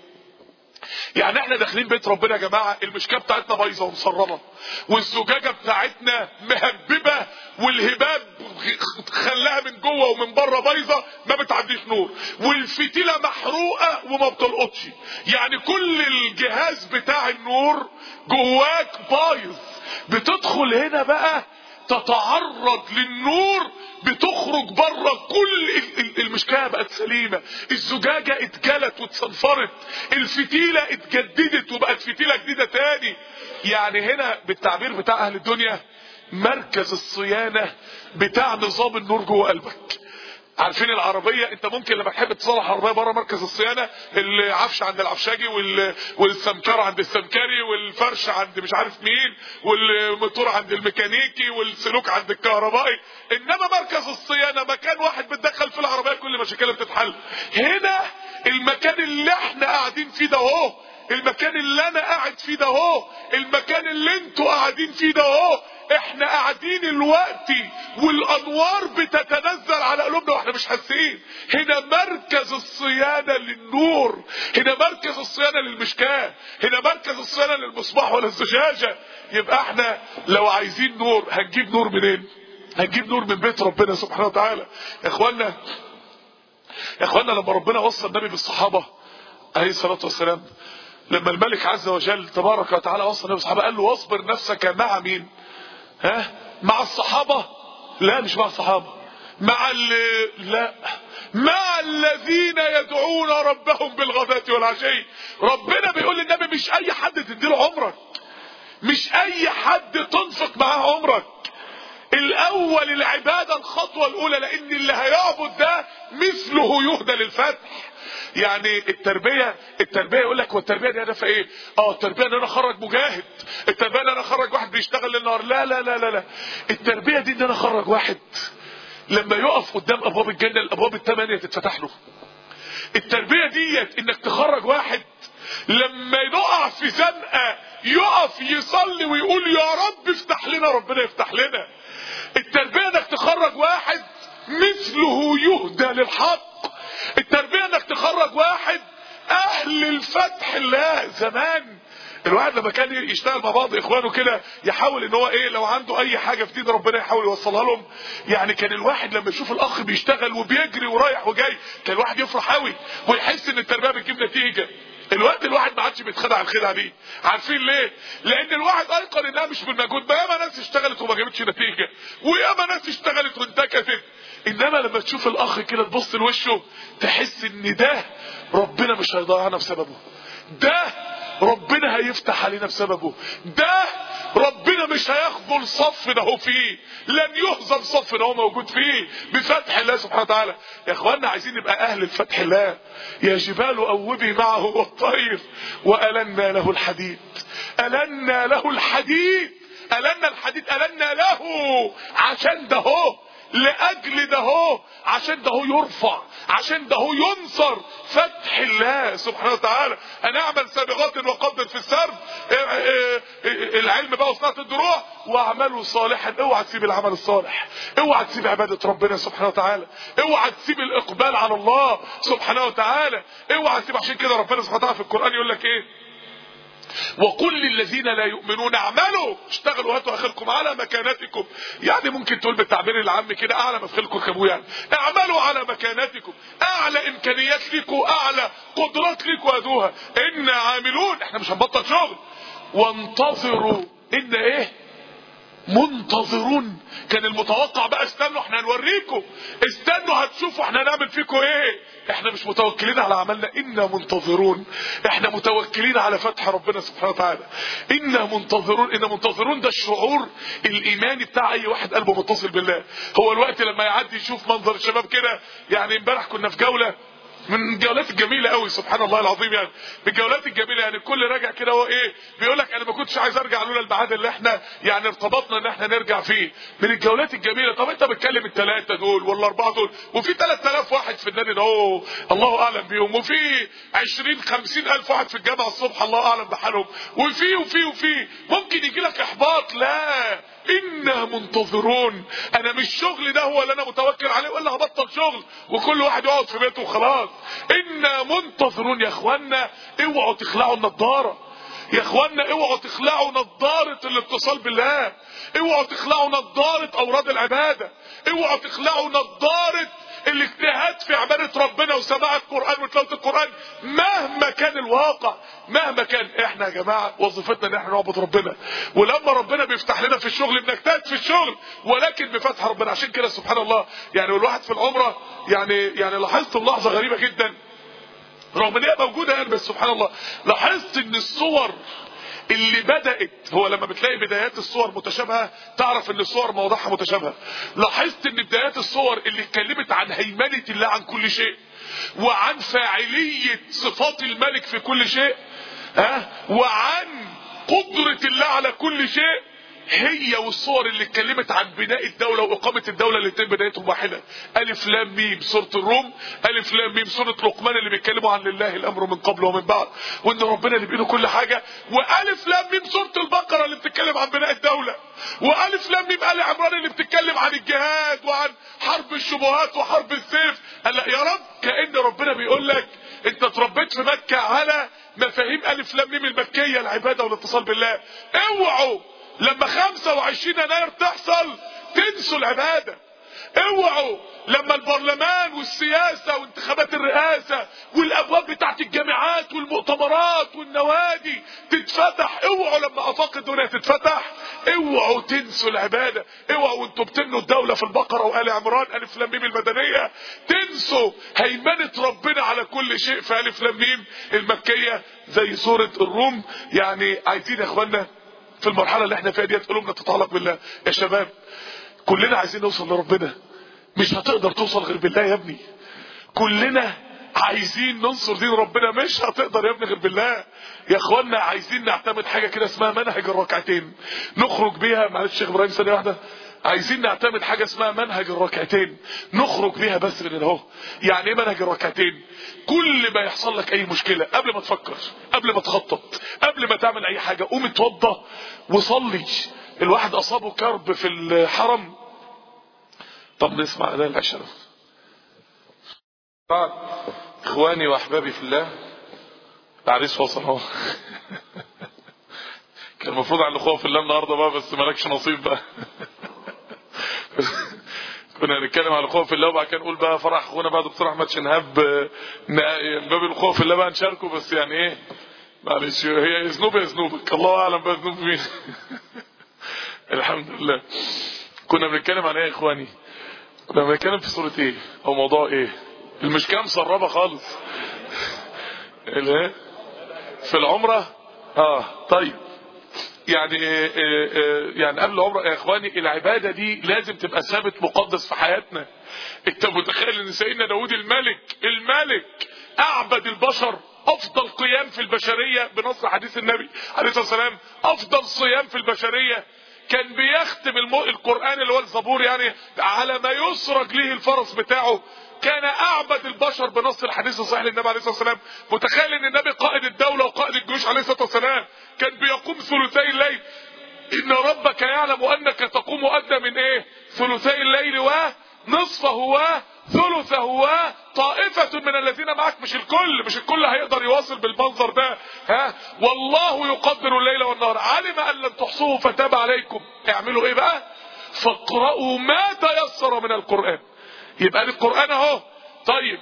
يعني احنا داخلين بيت ربنا يا جماعه، المشكاه بتاعتنا بايظه ومسربه، والزجاجه بتاعتنا مهببه، والهباب خلاها من جوه ومن بره بايظه ما بتعديش نور، والفتيله محروقه وما بتلقطش. يعني كل الجهاز بتاع النور جواك بايظ. بتدخل هنا بقى تتعرض للنور، بتخرج بره، كل المشكاه بقت سليمه، الزجاجه اتجلت واتصنفرت، الفتيله اتجددت وبقت فتيله جديده تاني. يعني هنا بالتعبير بتاع اهل الدنيا مركز الصيانه بتاع نظام النور جوه قلبك. عارفين العربيه، انت ممكن لما تحب تصلح عربيه بره مركز الصيانه، العفش عند العفشاجي والسمكره عند السمكري والفرش عند مش عارف مين والموتور عند الميكانيكي والسلوك عند الكهربائي. انما مركز الصيانه مكان واحد بتدخل في العربيه كل مشاكلها بتتحل. هنا المكان اللي احنا قاعدين فيه ده اهو، المكان اللي انا قاعد فيه ده اهو، المكان اللي انتوا قاعدين فيه ده اهو، احنا قاعدين الوقت والانوار بتتنزل على قلوبنا واحنا مش حاسين. هنا مركز الصيانة للنور، هنا مركز الصيانة للمشكاة، هنا مركز الصيانة للمصباح ولا الزجاجة. يبقى احنا لو عايزين نور هنجيب نور منين؟ هنجيب نور من بيت ربنا سبحانه وتعالى. يا اخوانا يا اخوانا لما ربنا وصى النبي بالصحابة عليه الصلاة والسلام، لما الملك عز وجل تبارك وتعالى وصى النبي بالصحابة قال له واصبر نفسك مع مين؟ ها؟ مع الصحابة؟ لا مش مع الصحابة، مع اللي لا مع الذين يدعون ربهم بالغداة والعشي. ربنا بيقول للنبي مش اي حد تديله عمرك، مش اي حد تنفق معاه عمرك. الاول العبادة الخطوة الاولى، لان اللي هيعبد ده مثله يهدى للفتح. يعني التربية التربية يقول لك والتربية دي هدفها ايه؟ اه التربية ان انا اخرج مجاهد، التربية ان انا اخرج واحد بيشتغل للنهار. لا لا لا لا لا التربية دي ان انا اخرج واحد لما يقف قدام ابواب الجنة الابواب الثمانية تتفتح له. التربية ديت انك تخرج واحد لما يقع في زنقة يقف يصلي ويقول يا رب افتح لنا، ربنا يفتح لنا. التربية انك تخرج واحد مثله يهدى للحق. التربية انك تخرج واحد اهل الفتح. الله زمان الواحد لما كان يشتغل مع بعض اخوانه كده يحاول ان هو ايه لو عنده اي حاجة في دين ربنا يحاول يوصلها لهم. يعني كان الواحد لما يشوف الاخ بيشتغل وبيجري ورايح وجاي كان الواحد يفرح قوي ويحس ان التربية بتجيب نتيجة. الوقت الواحد ما عادش بيتخدع الخدعه دي. عارفين ليه؟ لان الواحد ايقن انها مش بالمجهود. ما ياما ناس اشتغلت وما جابتش نتيجه، وياما ناس اشتغلت وانتكست. انما لما تشوف الاخ كده تبص لوشه تحس ان ده ربنا مش هيضيعنا بسببه، ده ربنا هيفتح علينا بسببه، ده ربنا مش هيخذل صف ده هو فيه، لن يهزم صف ده هو موجود فيه بفتح الله سبحانه وتعالى. يا اخوانا عايزين نبقى اهل الفتح الله. يا جبال اوبي معه والطير والنا له الحديد، النا له الحديد، النا الحديد، النا له عشان ده هو، لاجل ده هو، عشان ده هو يرفع، عشان ده هو ينصر. فتح الله سبحانه وتعالى. انا اعمل سابغات وقدر في السرد، العلم بقى وصناعة الدروع، واعملوا صالحا. اوعى تسيب العمل الصالح، اوعى تسيب عبادة ربنا سبحانه وتعالى، اوعى تسيب الاقبال على الله سبحانه وتعالى، اوعى تسيب. عشان كده ربنا سبحانه وتعالى في القرآن يقول لك ايه؟ وقل للذين لا يؤمنون اعملوا، اشتغلوا هاتوا اخركم على مكانتكم. يعني ممكن تقول بالتعبير العام كده اعلى مفخلكم كابو، يعني اعملوا على مكانتكم، اعلى امكانيات لكم، اعلى قدرات لكم ادوها، ان عاملون، احنا مش هنبطل شغل. وانتظروا، ان ايه؟ منتظرون. كان المتوقع بقى استنوا احنا هنوريكم، استنوا هتشوفوا احنا هنعمل فيكم ايه. احنا مش متوكلين على عملنا، انا منتظرون. احنا متوكلين على فتح ربنا سبحانه وتعالى. انا منتظرون. انا منتظرون ده الشعور الايماني بتاع اي واحد قلبه متصل بالله. هو الوقت لما يعدي يشوف منظر الشباب كده. يعني امبارح كنا في جولة من الجولات الجميله قوي سبحان الله العظيم، يعني من الجولات الجميله. يعني الكل راجع كده هو ايه بيقول لك انا ما كنتش عايز ارجع لولا الميعاد اللي احنا يعني ارتبطنا ان احنا نرجع فيه. من الجولات الجميله. طب انت بتكلم الثلاثه دول ولا الاربعه دول، وفي ثلاثة آلاف واحد في النادي ده اهو الله اعلم بيهم، وفي عشرين خمسين الف واحد في الجامعه الصبح الله اعلم بحالهم، وفي وفي وفي ممكن يجي لك احباط. لا، انا منتظرون. انا مش شغل ده هو اللي انا متوكل عليه ولا هبطل شغل وكل واحد يقعد في بيته وخلاص. انا منتظرون. يا اخوانا اوعوا تخلعوا النضاره، يا اخوانا اوعوا تخلعوا نضاره الاتصال بالله، اوعوا تخلعوا نضاره اوراد العباده، اوعوا تخلعوا نضاره الاجتهاد في عبادة ربنا وسماع القرآن وتلاوة القرآن مهما كان الواقع. مهما كان احنا يا جماعة وظيفتنا ان احنا نعبد ربنا، ولما ربنا بيفتح لنا في الشغل بنجتهد في الشغل ولكن بفتح ربنا. عشان كده سبحان الله يعني والواحد في العمرة يعني يعني لاحظت ملاحظة غريبة جدا رغم ان هي موجودة يعني، بس سبحان الله لاحظت ان الصور اللي بدأت، هو لما بتلاقي بدايات الصور متشابهة تعرف ان الصور مواضيعها متشابهة. لاحظت ان بدايات الصور اللي اتكلمت عن هيمنة الله عن كل شيء وعن فاعلية صفات الملك في كل شيء، ها، وعن قدرة الله على كل شيء، هي والصور اللي اتكلمت عن بناء الدولة واقامة الدولة الاتنين بدايتهم واحدة. الف لام ميم سورة الروم، الف لام ميم سورة لقمان اللي بيتكلموا عن لله الامر من قبل ومن بعد، وان ربنا اللي بايده كل حاجة. والف لام ميم سورة البقرة اللي بتتكلم عن بناء الدولة، والف لام ميم ال عمران اللي بتتكلم عن الجهاد وعن حرب الشبهات وحرب السيف. قال يا رب كأن ربنا بيقول لك انت اتربيت في مكة على مفاهيم الف لام ميم المكية، العبادة والاتصال بالله. اوعوا لما خمسة وعشرين يناير تحصل تنسوا العبادة. اوعوا لما البرلمان والسياسة وانتخابات الرئاسة والابواب بتاعت الجامعات والمؤتمرات والنوادي تتفتح، اوعوا لما افاق الدنيا تتفتح اوعوا تنسوا العبادة. اوعوا وانتوا بتبنوا الدولة في البقرة وآل عمران الف لام ميم المدنية تنسوا هيمنة ربنا على كل شيء في الف لام ميم المكية زي سورة الروم. يعني عايزين يا اخوانا في المرحلة اللي احنا فيها ديت قلوبنا تتعلق بالله. يا شباب كلنا عايزين نوصل لربنا، مش هتقدر توصل غير بالله يا ابني. كلنا عايزين ننصر دين ربنا، مش هتقدر يا ابني غير بالله. يا اخوانا عايزين نعتمد حاجة كده اسمها منهج الركعتين نخرج بيها. معلش الشيخ ابراهيم ثانية واحدة. عايزين نعتمد حاجة اسمها منهج الركعتين نخرج بيها بس من اهو. يعني ايه منهج الركعتين؟ كل ما يحصل لك اي مشكلة قبل ما تفكر، قبل ما تخطط، قبل ما تعمل اي حاجة، قوم اتوضى وصلي. الواحد اصابه كرب في الحرم. طب نسمع اذان العشاء. بعد اخواني واحبابي في الله، العريس وصل اهو. كان المفروض على الاخوه في الله النهارده بقى، بس مالكش نصيب بقى. كنا هنتكلم على الاخوه في الله وبعد كده نقول بقى فرح اخونا بقى دكتور احمد شنهاب من باب الاخوه في الله بقى نشاركه، بس يعني ايه معلش هي ذنوب يا ذنوبك، الله اعلم بقى ذنوب مين. الحمد لله. كنا بنتكلم عن ايه يا اخواني؟ كنا بنتكلم في سوره ايه او موضوع ايه؟ المشكله مسربه خالص. الايه في العمره؟ اه طيب يعني يعني قبل العمره يا اخواني العباده دي لازم تبقى ثابت مقدس في حياتنا. انت متخيل ان سيدنا داود الملك الملك اعبد البشر، افضل قيام في البشريه بنص حديث النبي عليه الصلاه والسلام، افضل صيام في البشريه، كان بيختم القرآن اللي هو الزبور يعني على ما يسرج له الفرس بتاعه. كان اعبد البشر بنص الحديث الصحيح للنبي عليه الصلاه والسلام. متخيل ان النبي قائد الدوله وقائد الجيوش عليه الصلاه والسلام كان بيقوم ثلثي الليل. ان ربك يعلم انك تقوم ادنى من ايه؟ ثلثي الليل ونصفه وثلثه وطائفه من الذين معك. مش الكل، مش الكل هيقدر يواصل بالمنظر ده. ها والله يقدر الليل والنهار، علم ان لن تحصوه فتاب عليكم. اعملوا ايه بقى؟ فاقرأوا ما تيسر من القرآن. يبقى القرآن اهو. طيب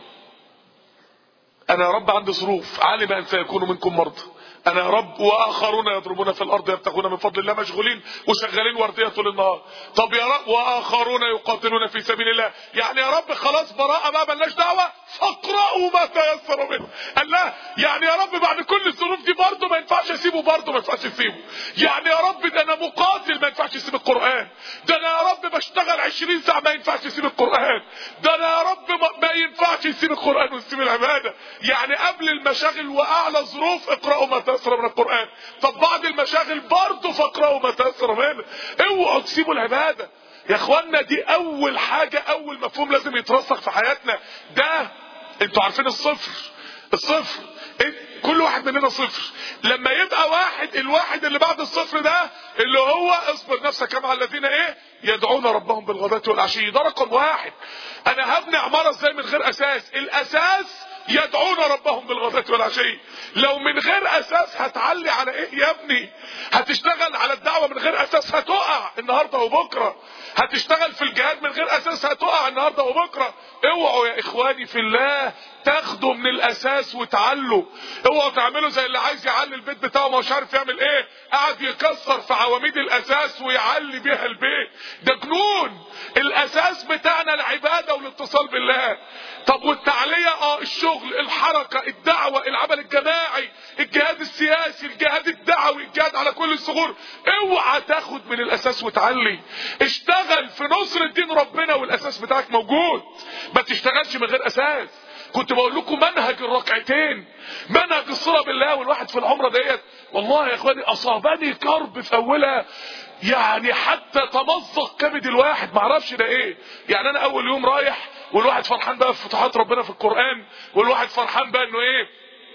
انا يا رب عندي ظروف، علم ان سيكون منكم مرضى، انا يا رب واخرون يضربون في الارض يبتغون من فضل الله، مشغولين وشغالين ورديه طول النهار. طب يا رب واخرون يقاتلون في سبيل الله، يعني يا رب خلاص براءه بقى مالناش دعوه، فاقرأوا ما تيسر منه. قال لا يعني يا رب بعد كل الظروف دي برضه ما ينفعش اسيبه، برضه ما ينفعش اسيبه. يعني يا رب ده انا مقاتل ما ينفعش اسيب القرآن، ده انا يا رب بشتغل عشرين ساعه ما ينفعش اسيب القرآن، ده انا يا رب ما ينفعش يسيب القرآن ويسيب العباده. يعني قبل المشاغل واعلى ظروف اقرأوا ما تيسر من القرآن. طب بعد المشاغل برضه فاقرأوا ما تيسر منه. اوعوا تسيبوا العباده يا اخوانا. دي اول حاجه، اول مفهوم لازم يترسخ في حياتنا. ده انتوا عارفين الصفر، الصفر كل واحد مننا صفر. لما يبقى واحد، الواحد اللي بعد الصفر ده اللي هو اصبر نفسك مع الذين ايه يدعون ربهم بالغداة والعشي، ده رقم واحد. انا هبني عمارة ازاي من غير اساس؟ الاساس يدعون ربهم بالغداة والعشي. لو من غير اساس هتعلي على ايه يا ابني؟ هتشتغل على الدعوة من غير اساس هتقع النهاردة وبكرة، هتشتغل في الجهاد من غير اساس هتقع النهاردة وبكرة. اوعوا يا اخواني في الله تاخدوا من الاساس وتعلوا. اوعوا تعملوا زي اللي عايز يعلي البيت بتاعه ما مش عارف يعمل ايه، قاعد يكسر في عواميد الاساس ويعلي بيها البيت. ده جنون. الاساس بتاعنا العبادة والاتصال بالله. طب والتعلية اه الشغل، الحركة، الدعوة، العمل الجماعي، الجهاد السياسي، الجهاد الدعوي، الجهاد على كل الثغور. اوعى تاخد من الاساس وتعلي. اشتغل في نصر الدين ربنا والاساس بتاعك موجود، ما تشتغلش من غير اساس. كنت بقول لكم منهج الركعتين، منهج الصلة بالله والواحد في العمرة ديت. والله يا اخواني اصابني كرب في اولها، يعني حتى تمزق كبد الواحد، معرفش ده ايه. يعني انا اول يوم رايح والواحد فرحان بقى في فتوحات ربنا في القرآن، والواحد فرحان بقى انه ايه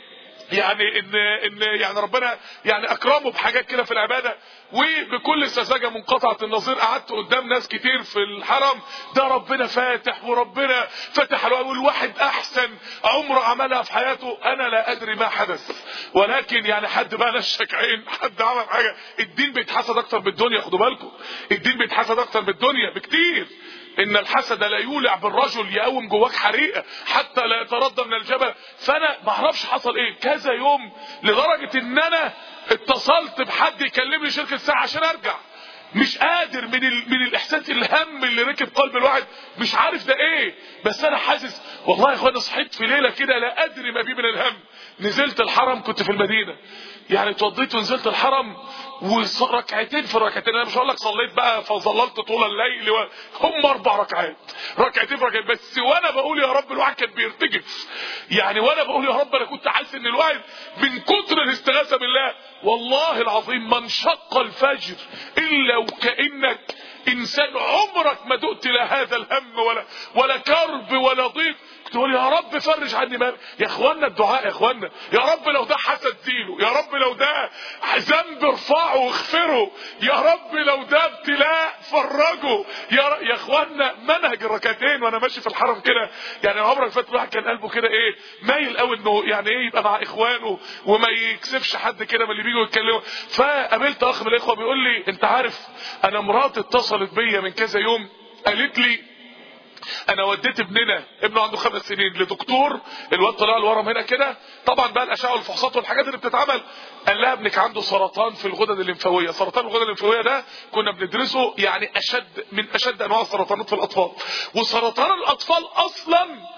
يعني ان ان يعني ربنا يعني اكرمه بحاجات كده في العباده، وبكل سذاجه منقطعه النظير قعدت قدام ناس كتير في الحرم، ده ربنا فاتح وربنا فتح له، والواحد احسن عمره عملها في حياته. انا لا ادري ما حدث، ولكن يعني حد بقى نشك عين، حد عمل حاجه. الدين بيتحسد اكتر من الدنيا، خدوا بالكم، الدين بيتحسد اكتر من الدنيا بكتير. ان الحسد لا يولع بالرجل، يقوم جواك حريقه حتى لا يتردى من الجبل. فانا ما اعرفش حصل ايه كذا يوم، لدرجه ان انا اتصلت بحد يكلمني شركه ساعه عشان ارجع، مش قادر من ال... من الاحساس الهم اللي ركب قلب الواحد، مش عارف ده ايه. بس انا حاسس والله يا اخوانا صحيت في ليله كده لا ادري ما بي من الهم. نزلت الحرم، كنت في المدينه يعني، اتوضيت ونزلت الحرم، وركعتين في ركعتين. انا مش هقول لك صليت بقى فظللت طول الليل و... هم اربع ركعات، ركعتين في ركعتين بس. وانا بقول يا رب الواحد كان بيرتجف يعني، وانا بقول يا رب انا كنت حاسس ان الواحد من كتر الاستغاثه بالله والله العظيم ما انشق الفجر الا وكانك انسان عمرك ما دقت لا هذا الهم ولا ولا كرب ولا ضيق. تقول يا رب فرج عني ما. يا اخوانا الدعاء يا اخوانا، يا رب لو ده حسد زيله، يا رب لو ده ذنب ارفعه واغفره، يا رب لو ده ابتلاء فرجه. يا يا اخوانا منهج الركعتين وانا ماشي في الحرم كده يعني، عمرك فات الواحد كان قلبه كده ايه مايل قوي انه يعني ايه يبقى مع اخوانه وما يكسفش حد كده من اللي بيجوا يتكلموا. فقابلت اخ من الاخوه بيقول لي انت عارف انا مراتي اتصلت بيا من كذا يوم، قالت لي انا وديت ابننا، ابنه عنده خمس سنين، لدكتور، الواد طلع له ورم هنا كده، طبعا بقى الاشعه والفحوصات والحاجات اللي بتتعمل، قال لها ابنك عنده سرطان في الغدد الليمفاويه. سرطان الغدد الليمفاويه ده كنا بندرسه يعني اشد من اشد انواع السرطانات في الاطفال، وسرطان الاطفال اصلا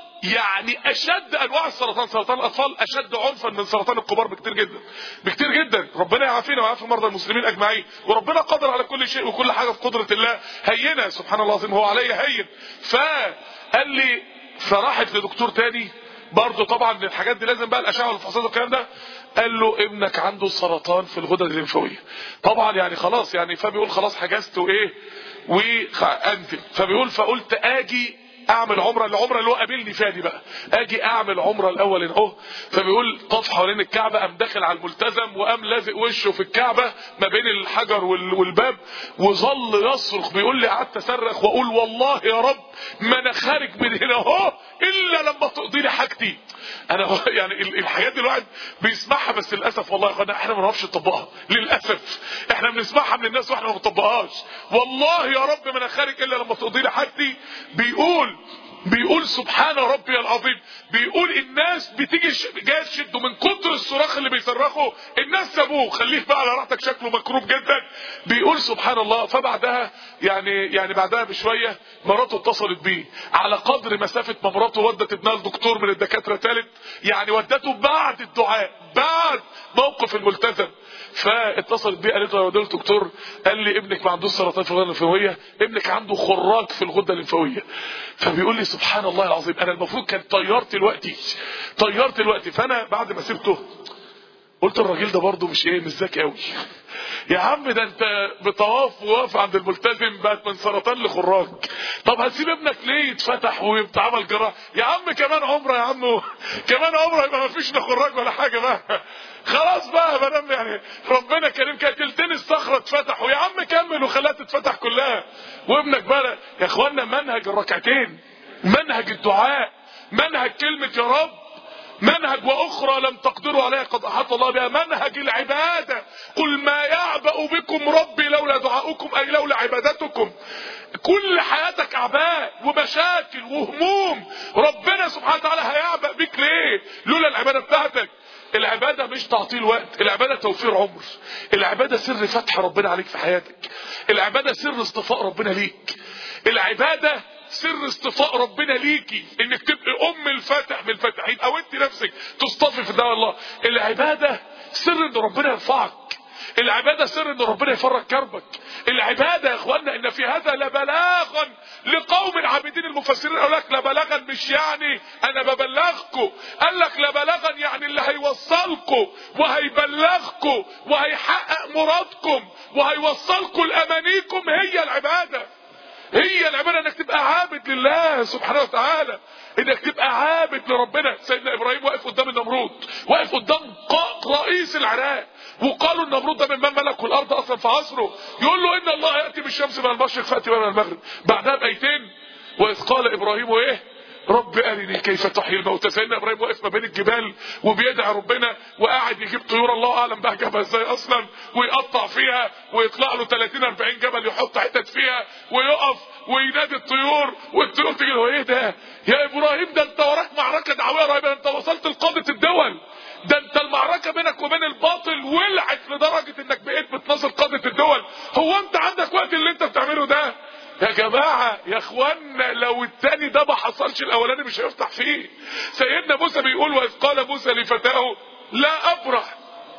يعني اشد انواع السرطان. سرطان الاطفال اشد عنفا من سرطان الكبار بكتير جدا بكتير جدا. ربنا يعافينا ويعافي مرضى المسلمين اجمعين، وربنا قادر على كل شيء، وكل حاجه في قدره الله هينه سبحان الله العظيم، هو علي هين. فقال لي فراحت لدكتور تاني برضه، طبعا من الحاجات دي لازم بقى الاشعه والفحوصات والكلام ده، قال له ابنك عنده سرطان في الغدد الليمفاويه. طبعا يعني خلاص يعني، فبيقول خلاص حجزت وايه وانزل. فبيقول فقلت اجي اعمل عمره، العمره اللي هو قابلني فيها دي بقى، اجي اعمل عمره الاول اهو. فبيقول طاف حوالين الكعبه، قام داخل على الملتزم وقام لازق وشه في الكعبه ما بين الحجر والباب، وظل يصرخ. بيقول لي قعدت اصرخ واقول والله يا رب ما انا خارج من هنا اهو الا لما تقضي لي حاجتي. انا يعني الحاجات دي الواحد بيسمعها، بس للاسف والله يا اخوانا احنا ما بنعرفش نطبقها، للاسف احنا بنسمعها من الناس واحنا ما بنطبقهاش. والله يا رب ما انا خارج الا لما تقضي لي حاجتي. بيقول بيقول سبحان ربي العظيم، بيقول الناس بتيجي جايه تشده من كتر الصراخ اللي بيصرخوا، الناس سابوه خليك بقى على راحتك، شكله مكروب جدا. بيقول سبحان الله. فبعدها يعني يعني بعدها بشويه مراته اتصلت بيه، على قدر مسافه ما مراته ودت ابنها لدكتور من الدكاتره ثالث، يعني ودته بعد الدعاء بعد موقف الملتزم. فاتصلت بيه قالت له يا ودير دكتور، قال لي ابنك ما عندوش سرطان في الغده الليمفاويه، ابنك عنده خراج في الغده الليمفاويه. فبيقول لي سبحان الله العظيم انا المفروض كان طيرت دلوقتي طيرت دلوقتي. فانا بعد ما سبته قلت الراجل ده برضه مش ايه مش ذكي قوي يا عم، ده انت بطواف وواقف عند الملتزم بقت من سرطان لخراج، طب هتسيب ابنك ليه يتفتح ويتعمل جراحه؟ يا عم كمان عمره يا عم كمان عمره يبقى ما فيش لا خراج ولا حاجه بقى، خلاص بقى ما دام يعني ربنا كريم كده تلتين الصخره اتفتحوا، يا عم كمل وخليها تتفتح كلها. وابنك بقى يا اخوانا منهج الركعتين، منهج الدعاء، منهج كلمه يا رب، منهج واخرى لم تقدروا عليها قد احاط الله بها، منهج العباده. قل ما يعبأ بكم ربي لولا دعاؤكم اي لولا عبادتكم. كل حياتك اعباء ومشاكل وهموم، ربنا سبحانه وتعالى هيعبأ بك ليه؟ لولا العباده بتاعتك. العباده مش تعطيل وقت، العباده توفير عمر، العباده سر فتح ربنا عليك في حياتك، العباده سر اصطفاء ربنا ليك، العباده سر اصطفاء ربنا ليكي، انك تبقي ام الفاتح من الفاتحين او انت نفسك تصطفي في دار الله. العباده سر ان ربنا يرفعك، العبادة سر ان ربنا يفرج كربك. العبادة يا اخوانا ان في هذا لبلاغا لقوم عابدين. المفسرين قال لك لبلاغا مش يعني انا ببلغكم، قال لك لبلاغا يعني اللي هيوصلكم وهيبلغكم وهيحقق مرادكم وهيوصلكم لامانيكم هي العبادة. هي العبادة انك تبقى عابد لله سبحانه وتعالى، انك تبقى عابد لربنا. سيدنا ابراهيم واقف قدام النمرود، واقف قدام رئيس العراق، وقالوا النمرود ده ممن ملك الارض اصلا في عصره، يقول له ان الله ياتي بالشمس من المشرق فاتي من المغرب. بعدها بايتين واذ قال ابراهيم ايه رب ارني كيف تحيي الموتى. سيدنا ابراهيم واقف ما بين الجبال وبيدعي ربنا، وقاعد يجيب طيور الله اعلم بقى جابها ازاي اصلا، ويقطع فيها ويطلع له ثلاثين أربعين جبل يحط حتت فيها ويقف وينادي الطيور، والطيور تيجي له ايه ده يا ابراهيم؟ ده انت وراك معركه دعويه رهيبه، انت وصلت لقاده الدول، ده انت المعركه بينك وبين الباطل ولعت لدرجه انك بقيت بتناصر قاده الدول. هو انت عندك وقت اللي انت بتعمله ده؟ يا جماعة يا اخوانا لو التاني ده ما حصلش الاولاني مش هيفتح فيه. سيدنا موسى بيقول واذ قال موسى لفتاه لا ابرح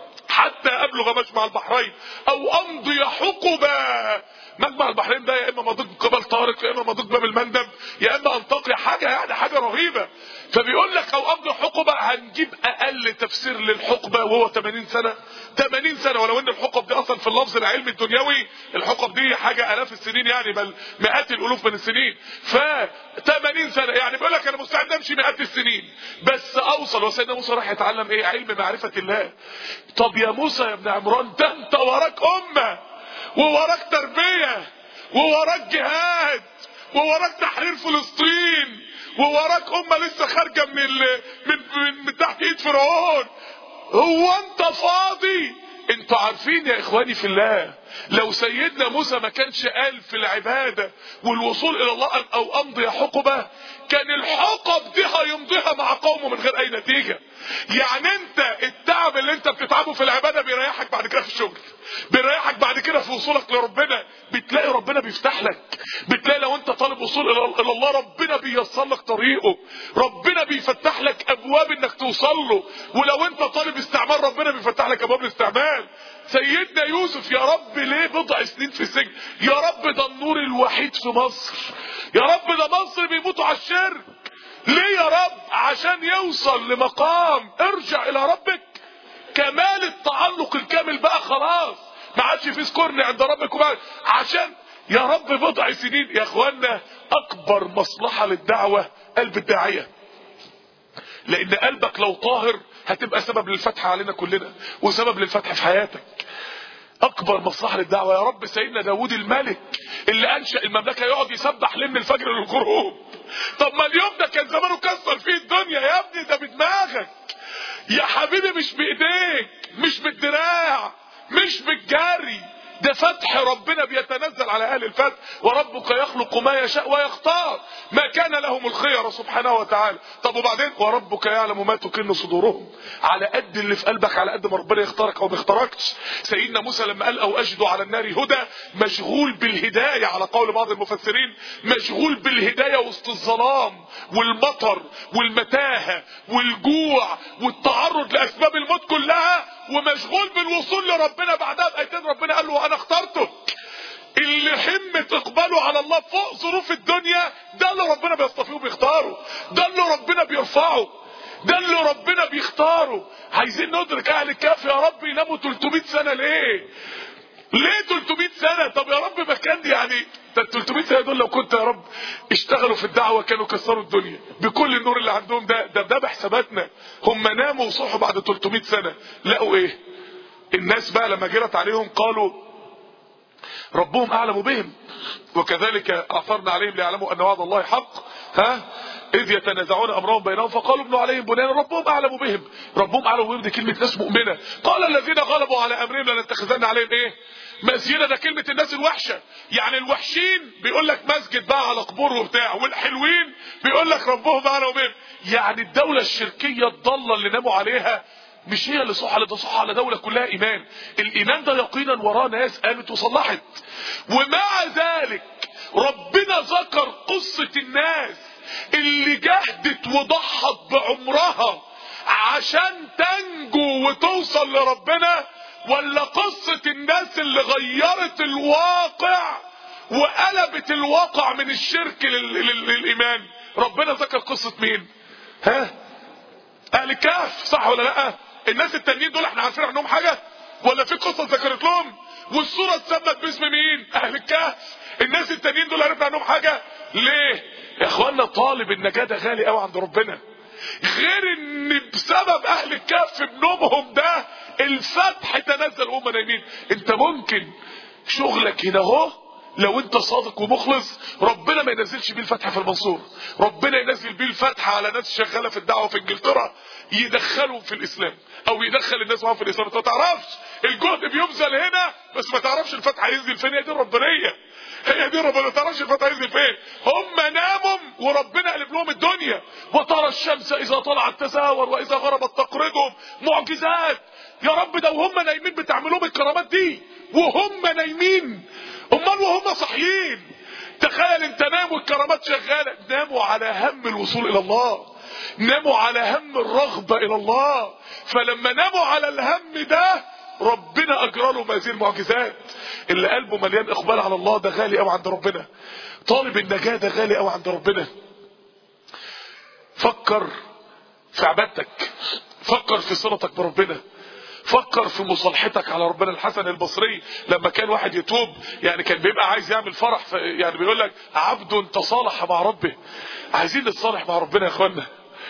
حتى ابلغ مجمع البحرين او امضي حقبا. مجمع البحرين ده يا اما مضيق جبل طارق يا اما مضيق باب المندب يا اما انطاقيا، حاجه يعني حاجه رهيبه. فبيقول لك او امضي حقبه، هنجيب اقل تفسير للحقبه وهو ثمانين سنه. ثمانين سنه، ولو ان الحقب دي اصلا في اللفظ العلمي الدنيوي الحقب دي حاجه الاف السنين يعني، بل مئات الالوف من السنين. ف ثمانين سنه يعني بيقول لك انا مستعد امشي مئات السنين بس اوصل. وسيدنا موسى راح يتعلم ايه؟ علم معرفه الله. طب يا موسى يا ابن عمران ده انت وراك امه ووراك تربيه ووراك جهاد ووراك تحرير فلسطين ووراك امه لسه خارجه من ال... من... من من تحت ايد فرعون. هو انت فاضي؟ انتوا عارفين يا اخواني في الله لو سيدنا موسى ما كانش قال في العباده والوصول الى الله ان او امضي حقبه، كان الحقب دي هيمضيها مع قومه من غير اي نتيجه. يعني انت التعب اللي انت بتتعبه في العباده بيريحك بعد كده في الشغل، بيريحك بعد كده في وصولك لربنا. بتلاقي ربنا بيفتح لك، بتلاقي لو انت طالب وصول الى الله ربنا بييسر لك طريقه، ربنا بيفتح لك ابواب انك توصل له. ولو انت طالب استعمال ربنا بيفتح لك ابواب الاستعمال. سيدنا يوسف يا رب ليه بضع سنين في السجن؟ يا رب ده النور الوحيد في مصر، يا رب ده مصر بيموتوا على الشرك. ليه يا رب؟ عشان يوصل لمقام ارجع الى ربك، كمال التعلق الكامل بقى خلاص ما عادش في سكرني عند ربك وبقى. عشان يا رب بضع سنين. يا اخوانا اكبر مصلحة للدعوة قلب الداعية، لان قلبك لو طاهر هتبقى سبب للفتح علينا كلنا وسبب للفتح في حياتك. اكبر مصلحة للدعوة. يا رب سيدنا داود الملك اللي انشأ المملكة يقعد يسبح ليه من الفجر للغروب؟ طب ما اليوم ده كان زمانه كسر فيه الدنيا. يا ابني ده بدماغك يا حبيبي، مش بايديك، مش بالدراع، مش بالجري. ده فتح ربنا بيتنزل على اهل الفتح. وربك يخلق ما يشاء ويختار ما كان لهم الخير سبحانه وتعالى. طب وبعدين وربك يعلم ما تكن صدورهم. على قد اللي في قلبك على قد ما ربنا يختارك او ما يختاركش. سيدنا موسى لما قال او اجد على النار هدى، مشغول بالهدايه على قول بعض المفسرين، مشغول بالهدايه وسط الظلام والمطر والمتاهه والجوع والتعرض لاسباب الموت كلها، ومشغول بالوصول لربنا. بعدها بايتين ربنا قال له انا اخترتك. اللي همة اقباله على الله فوق ظروف الدنيا ده اللي ربنا بيصطفيه وبيختاره، ده اللي ربنا بيرفعه، ده اللي ربنا بيختاره. عايزين ندرك اهل الكهف يا رب يناموا ثلاثمائة سنة ليه؟ ليه ثلاثمائة سنة؟ طب يا رب ما كان يعني ده ثلاثمائة سنة دول لو كنت يا رب اشتغلوا في الدعوة كانوا كسروا الدنيا بكل النور اللي عندهم. ده ده ده بحساباتنا. هم ناموا وصحوا بعد ثلاثمائة سنة لقوا ايه؟ الناس بقى لما جرت عليهم قالوا ربهم اعلم بهم وكذلك اعثرنا عليهم ليعلموا ان وعد الله حق ها اذ يتنازعون امرهم بينهم فقالوا ابنوا عليهم بنيانا ربهم اعلم بهم. ربهم اعلم بهم دي كلمه ناس مؤمنه. قال الذين غلبوا على امرهم لنتخذن عليهم ايه؟ مسجدا. ده كلمه الناس الوحشه. يعني الوحشين بيقول لك مسجد بقى على قبور وبتاع، والحلوين بيقول لك ربهم اعلم بهم. يعني الدوله الشركيه الضاله اللي ناموا عليها مش هي اللي صح، اللي ده صح على دولة كلها ايمان. الايمان ده يقينا وراه ناس قامت وصلحت. ومع ذلك ربنا ذكر قصة الناس اللي جهدت وضحت بعمرها عشان تنجو وتوصل لربنا. ولا قصة الناس اللي غيرت الواقع وقلبت الواقع من الشرك لل... لل... للإيمان؟ ربنا ذكر قصة مين؟ ها؟ أهل الكهف، صح ولا لا؟ الناس التانيين دول احنا عارفين عنهم حاجة؟ ولا في قصة ذكرت لهم؟ والصورة اتسمت باسم مين؟ أهل الكهف. الناس التانيين دول عرفنا عنهم حاجة؟ ليه؟ يا اخوانا طالب النجاة ده غالي قوي عند ربنا، غير ان بسبب اهل الكهف بنومهم ده الفتح تنزل وهم نايمين. انت ممكن شغلك هنا اهو لو انت صادق ومخلص ربنا ما ينزلش بيه الفتح في المنصورة، ربنا ينزل بيه الفتح على ناس شغالة في الدعوة في انجلترا يدخلهم في الاسلام او يدخل الناس معاهم في الاسلام. انت ما تعرفش الجهد بيبذل هنا بس ما تعرفش الفتح هينزل فين. هي دي الربانية، هي دي ربنا. ما تعرفش الفتح هينزل فين. هم ناموا وربنا قلب لهم الدنيا. وترى الشمس اذا طلعت تزاور واذا غربت تقرضهم. معجزات يا رب، ده وهم نايمين بتعملوهم الكرامات دي وهم نايمين، امال وهم صحيين؟ تخيل انت نام والكرامات شغاله. ناموا على هم الوصول الى الله، ناموا على هم الرغبه الى الله، فلما ناموا على الهم ده ربنا اجرى لهم هذه المعجزات. اللي قلبه مليان اقبال على الله ده غالي قوي عند ربنا. طالب النجاه ده غالي قوي عند ربنا. فكر في عبادتك، فكر في صلتك بربنا، فكر في مصالحتك على ربنا. الحسن البصري لما كان واحد يتوب يعني كان بيبقى عايز يعمل فرح، يعني بيقول لك عبد تصالح مع ربه. عايزين نتصالح مع ربنا يا اخوانا.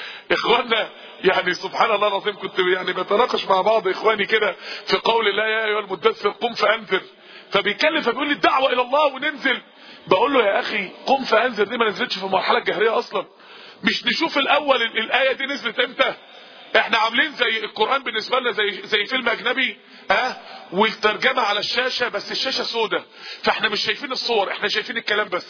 اخوانا يعني سبحان الله العظيم كنت يعني بتناقش مع بعض اخواني كده في قول الله يا ايها المدثر قم فانذر، فبيتكلم فبيقول لي الدعوه الى الله وننزل. بقول له يا اخي قم فانذر دي ما نزلتش في المرحله الجهريه اصلا. مش نشوف الاول الايه دي نزلت امتى؟ احنا عاملين زي القرآن بالنسبة لنا زي زي فيلم اجنبي ها، والترجمة على الشاشة بس الشاشة سودة، فاحنا مش شايفين الصور، احنا شايفين الكلام بس.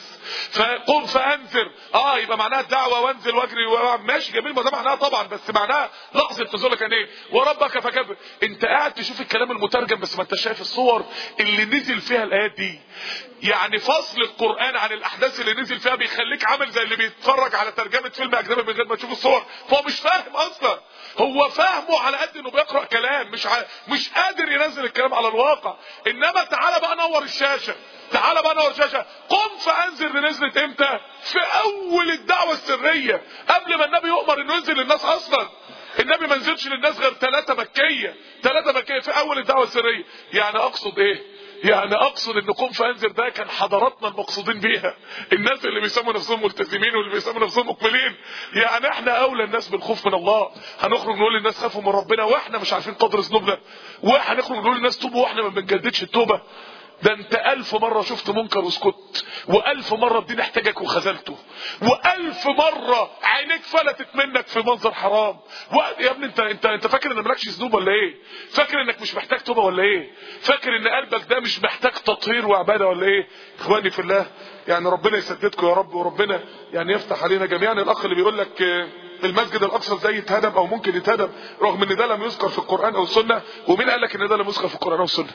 فقم فانذر اه يبقى معناها الدعوة وانزل واجري ماشي جميل، ما ده معناها طبعا، بس معناها لحظة نزولك كان ايه؟ وربك فكبر. انت قاعد تشوف الكلام المترجم بس ما انت شايف الصور اللي نزل فيها الايات دي. يعني فصل القرآن عن الاحداث اللي نزل فيها بيخليك عامل زي اللي بيتفرج على ترجمة فيلم اجنبي من غير ما تشوف الصور، فهو مش فاهم اصلا. هو فاهمه على قد انه بيقرأ كلام، مش ع... مش قادر ينزل الكلام على الواقع. انما تعالى بقى نور الشاشة، تعالى بقى نور الشاشة. قم فانذر نزلت امتى؟ في اول الدعوة السرية قبل ما النبي يؤمر انه ينزل للناس اصلا. النبي ما نزلش للناس غير ثلاثة مكية، ثلاثة مكية في اول الدعوة السرية. يعني اقصد ايه؟ يعني اقصد ان قم فانذر ده كان حضاراتنا المقصودين بيها، الناس اللي بيسموا نفسهم ملتزمين واللي بيسموا نفسهم مقبلين. يعني احنا اولى الناس بالخوف من الله. هنخرج نقول للناس خافوا من ربنا واحنا مش عارفين قدر ذنوبنا؟ وهنخرج نقول للناس توبوا واحنا ما بنجددش التوبه؟ ده انت الف مرة شفت منكر وسكت، والف مرة الدين احتاجك وخذلته، والف مرة عينيك فلتت منك في منظر حرام. يا ابني انت انت انت فاكر ان مالكش ذنوب ولا ايه؟ فاكر انك مش محتاج توبة ولا ايه؟ فاكر ان قلبك ده مش محتاج تطهير وعبادة ولا ايه؟ اخواني في الله يعني ربنا يسددكم يا رب، وربنا يعني يفتح علينا جميعا. الاخ اللي بيقول لك المسجد الاقصى ازاي يتهدم او ممكن يتهدم رغم ان ده لم يذكر في القرآن او السنة، ومين قال لك ان ده لم يذكر في القرآن او السنة؟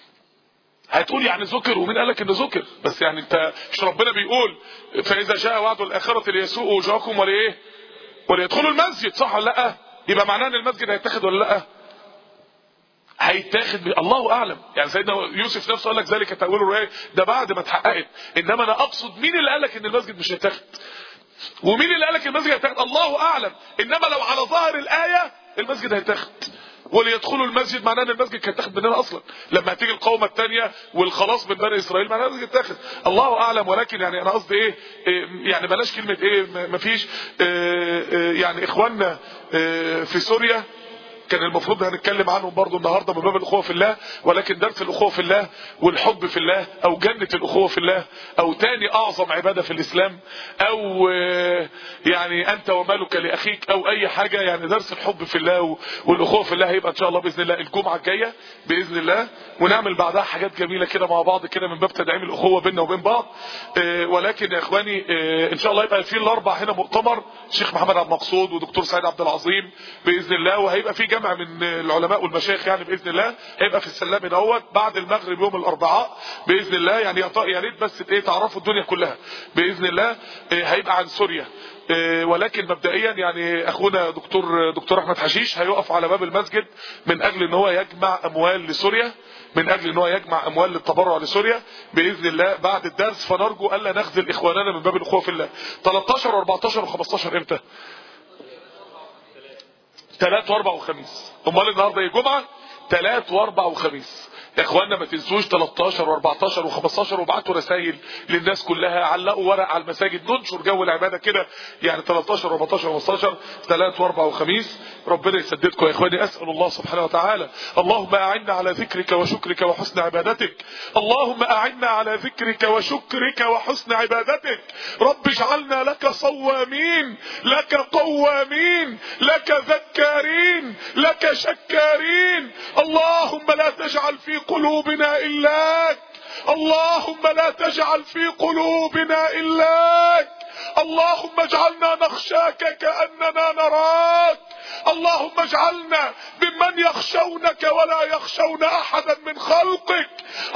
هتقول يعني ذكر، ومين قالك انه ذكر؟ بس يعني انت مش ربنا بيقول فاذا جاء وعد الاخره ليسوء وجوهكم ولا ايه؟ وليدخلوا المسجد، صح ولا لا؟ يبقى معناه ان المسجد هيتاخد ولا لا؟ هيتاخد، الله اعلم. يعني سيدنا يوسف نفسه قال لك ذلك تاويل الرؤيا، ده بعد ما اتحققت. انما انا اقصد مين اللي قالك ان المسجد مش هيتاخد؟ ومين اللي قالك المسجد هيتاخد؟ الله اعلم. انما لو على ظاهر الايه المسجد هيتاخد. وليدخلوا المسجد معناه ان المسجد كان تاخد مننا اصلا. لما هتيجي القومه الثانيه والخلاص من بني اسرائيل معناه المسجد تاخد، الله اعلم. ولكن يعني انا قصدي ايه, إيه يعني بلاش كلمه ايه مفيش إيه إيه يعني اخواننا إيه في سوريا كان المفروض هنتكلم عنهم برضو النهارده من باب الاخوه في الله، ولكن درس الاخوه في الله والحب في الله او جنه الاخوه في الله او تاني اعظم عباده في الاسلام او يعني انت ومالك لاخيك او اي حاجه، يعني درس الحب في الله والاخوه في الله هيبقى ان شاء الله باذن الله الجمعه الجايه باذن الله، ونعمل بعدها حاجات جميله كده مع بعض كده من باب تدعيم الاخوه بيننا وبين بعض. ولكن يا اخواني ان شاء الله يبقى في الاربع هنا مؤتمر الشيخ محمد عبد المقصود ودكتور سعيد عبد العظيم باذن الله، وهيبقى في جمع من العلماء والمشايخ يعني باذن الله، هيبقى في السلام دوت بعد المغرب يوم الاربعاء باذن الله. يعني يا ريت بس ايه تعرفوا الدنيا كلها باذن الله. هيبقى عن سوريا، ولكن مبدئيا يعني اخونا دكتور دكتور احمد حشيش هيقف على باب المسجد من اجل ان هو يجمع اموال لسوريا، من اجل ان هو يجمع اموال للتبرع لسوريا باذن الله بعد الدرس. فنرجو الا نخذل اخواننا من باب الاخوه في الله. تلتاشر واربعتاشر وخمستاشر امتى؟ ثلاث واربع وخميس. امال النهارده ايه؟ جمعه. ثلاث واربع وخميس. يا اخوانا ما تنسوش تلتاشر واربعتاشر وخمستاشر، وابعتوا رسائل للناس كلها، علقوا ورق على المساجد، ننشر جو العباده كده. يعني تلتاشر واربعتاشر وخمستاشر ثلاث واربع وخميس. ربنا يسددكم يا اخواني. اسال الله سبحانه وتعالى اللهم اعنا على ذكرك وشكرك وحسن عبادتك. اللهم اعنا على ذكرك وشكرك وحسن عبادتك. رب اجعلنا لك صوامين، لك قوامين، لك ذكارين، لك شكارين. اللهم لا تجعل في قلوبنا إلاك، اللهم لا تجعل في قلوبنا إلاك. اللهم اجعلنا نخشاك كأننا نراك. اللهم اجعلنا ممن يخشونك ولا يخشون أحدا من خلقك.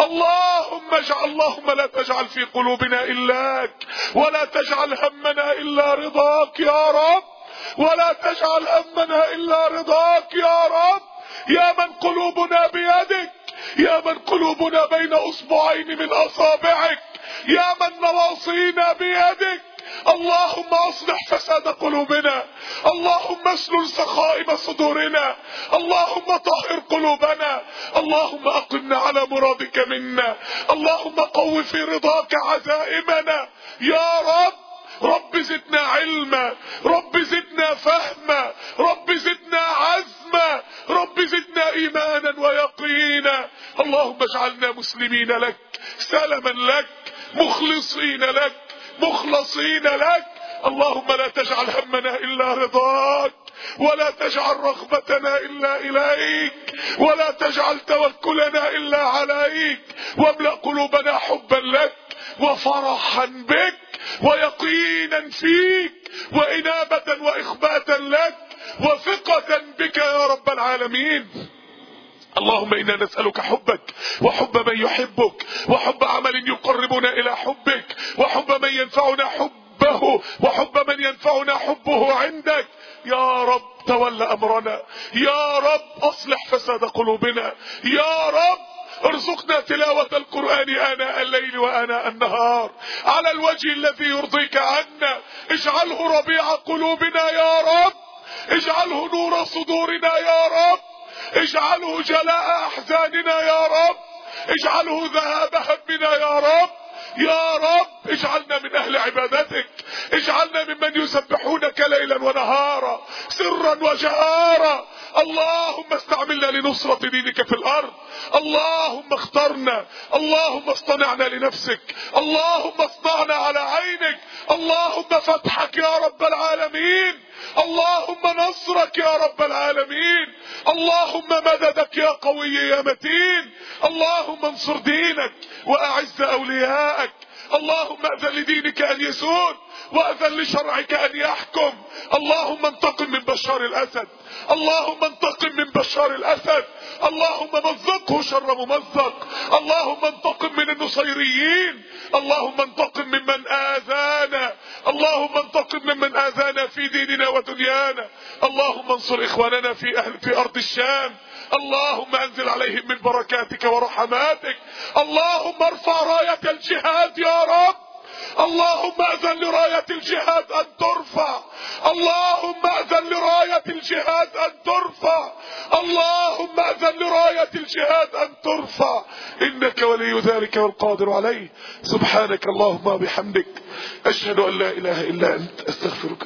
اللهم اجعل اللهم لا تجعل في قلوبنا إلاك، ولا تجعل همنا إلا رضاك يا رب، ولا تجعل همنا إلا رضاك يا رب. يا من قلوبنا بيدك، يا من قلوبنا بين اصبعين من اصابعك، يا من نواصينا بيدك. اللهم اصلح فساد قلوبنا، اللهم اسلل سخائم صدورنا، اللهم طهر قلوبنا، اللهم اقمنا على مرادك منا، اللهم قو في رضاك عزائمنا يا رب. رب زدنا علما، رب زدنا فهما، رب زدنا عزما، رب زدنا ايمانا ويقينا. اللهم اجعلنا مسلمين لك، سلما لك، مخلصين لك، مخلصين لك. اللهم لا تجعل همنا الا رضاك، ولا تجعل رغبتنا الا اليك، ولا تجعل توكلنا الا عليك. واملأ قلوبنا حبا لك وفرحا بك ويقينا فيك وإنابة وإخباتا لك وثقة بك يا رب العالمين. اللهم إنا نسألك حبك وحب من يحبك، وحب عمل يقربنا إلى حبك، وحب من ينفعنا حبه، وحب من ينفعنا حبه عندك. يا رب تول أمرنا، يا رب أصلح فساد قلوبنا، يا رب ارزقنا تلاوة القرآن آناء الليل وآناء النهار على الوجه الذي يرضيك عنا. اجعله ربيع قلوبنا يا رب، اجعله نور صدورنا يا رب، اجعله جلاء أحزاننا يا رب، اجعله ذهاب همنا يا رب. يا رب اجعلنا من أهل عبادتك، اجعلنا ممن يسبحونك ليلا ونهارا سرا وجهارا. اللهم استعملنا لنصرة دينك في الأرض. اللهم اخترنا، اللهم اصطنعنا لنفسك، اللهم اصنعنا على عينك. اللهم فتحك يا رب العالمين، اللهم نصرك يا رب العالمين، اللهم مددك يا قوي يا متين. اللهم انصر دينك واعز اولياءك. اللهم اذن لدينك ان يسود، واذن لشرعك ان يحكم. اللهم انتقم من بشار الاسد، اللهم انتقم من بشار الاسد، اللهم مزقه شر ممزق. اللهم انتقم من النصيريين، اللهم انتقم ممن آذانا، اللهم انتقم ممن آذانا في ديننا ودنيانا. اللهم انصر اخواننا في اهل في ارض الشام، اللهم انزل عليهم من بركاتك ورحماتك. اللهم ارفع راية الجهاد يا رب، اللهم اذن لراية الجهاد ان ترفع، اللهم اذن لراية الجهاد ان ترفع، اللهم اذن لراية الجهاد ان ترفع، انك ولي ذلك والقادر عليه. سبحانك اللهم وبحمدك، اشهد ان لا اله الا انت، استغفرك.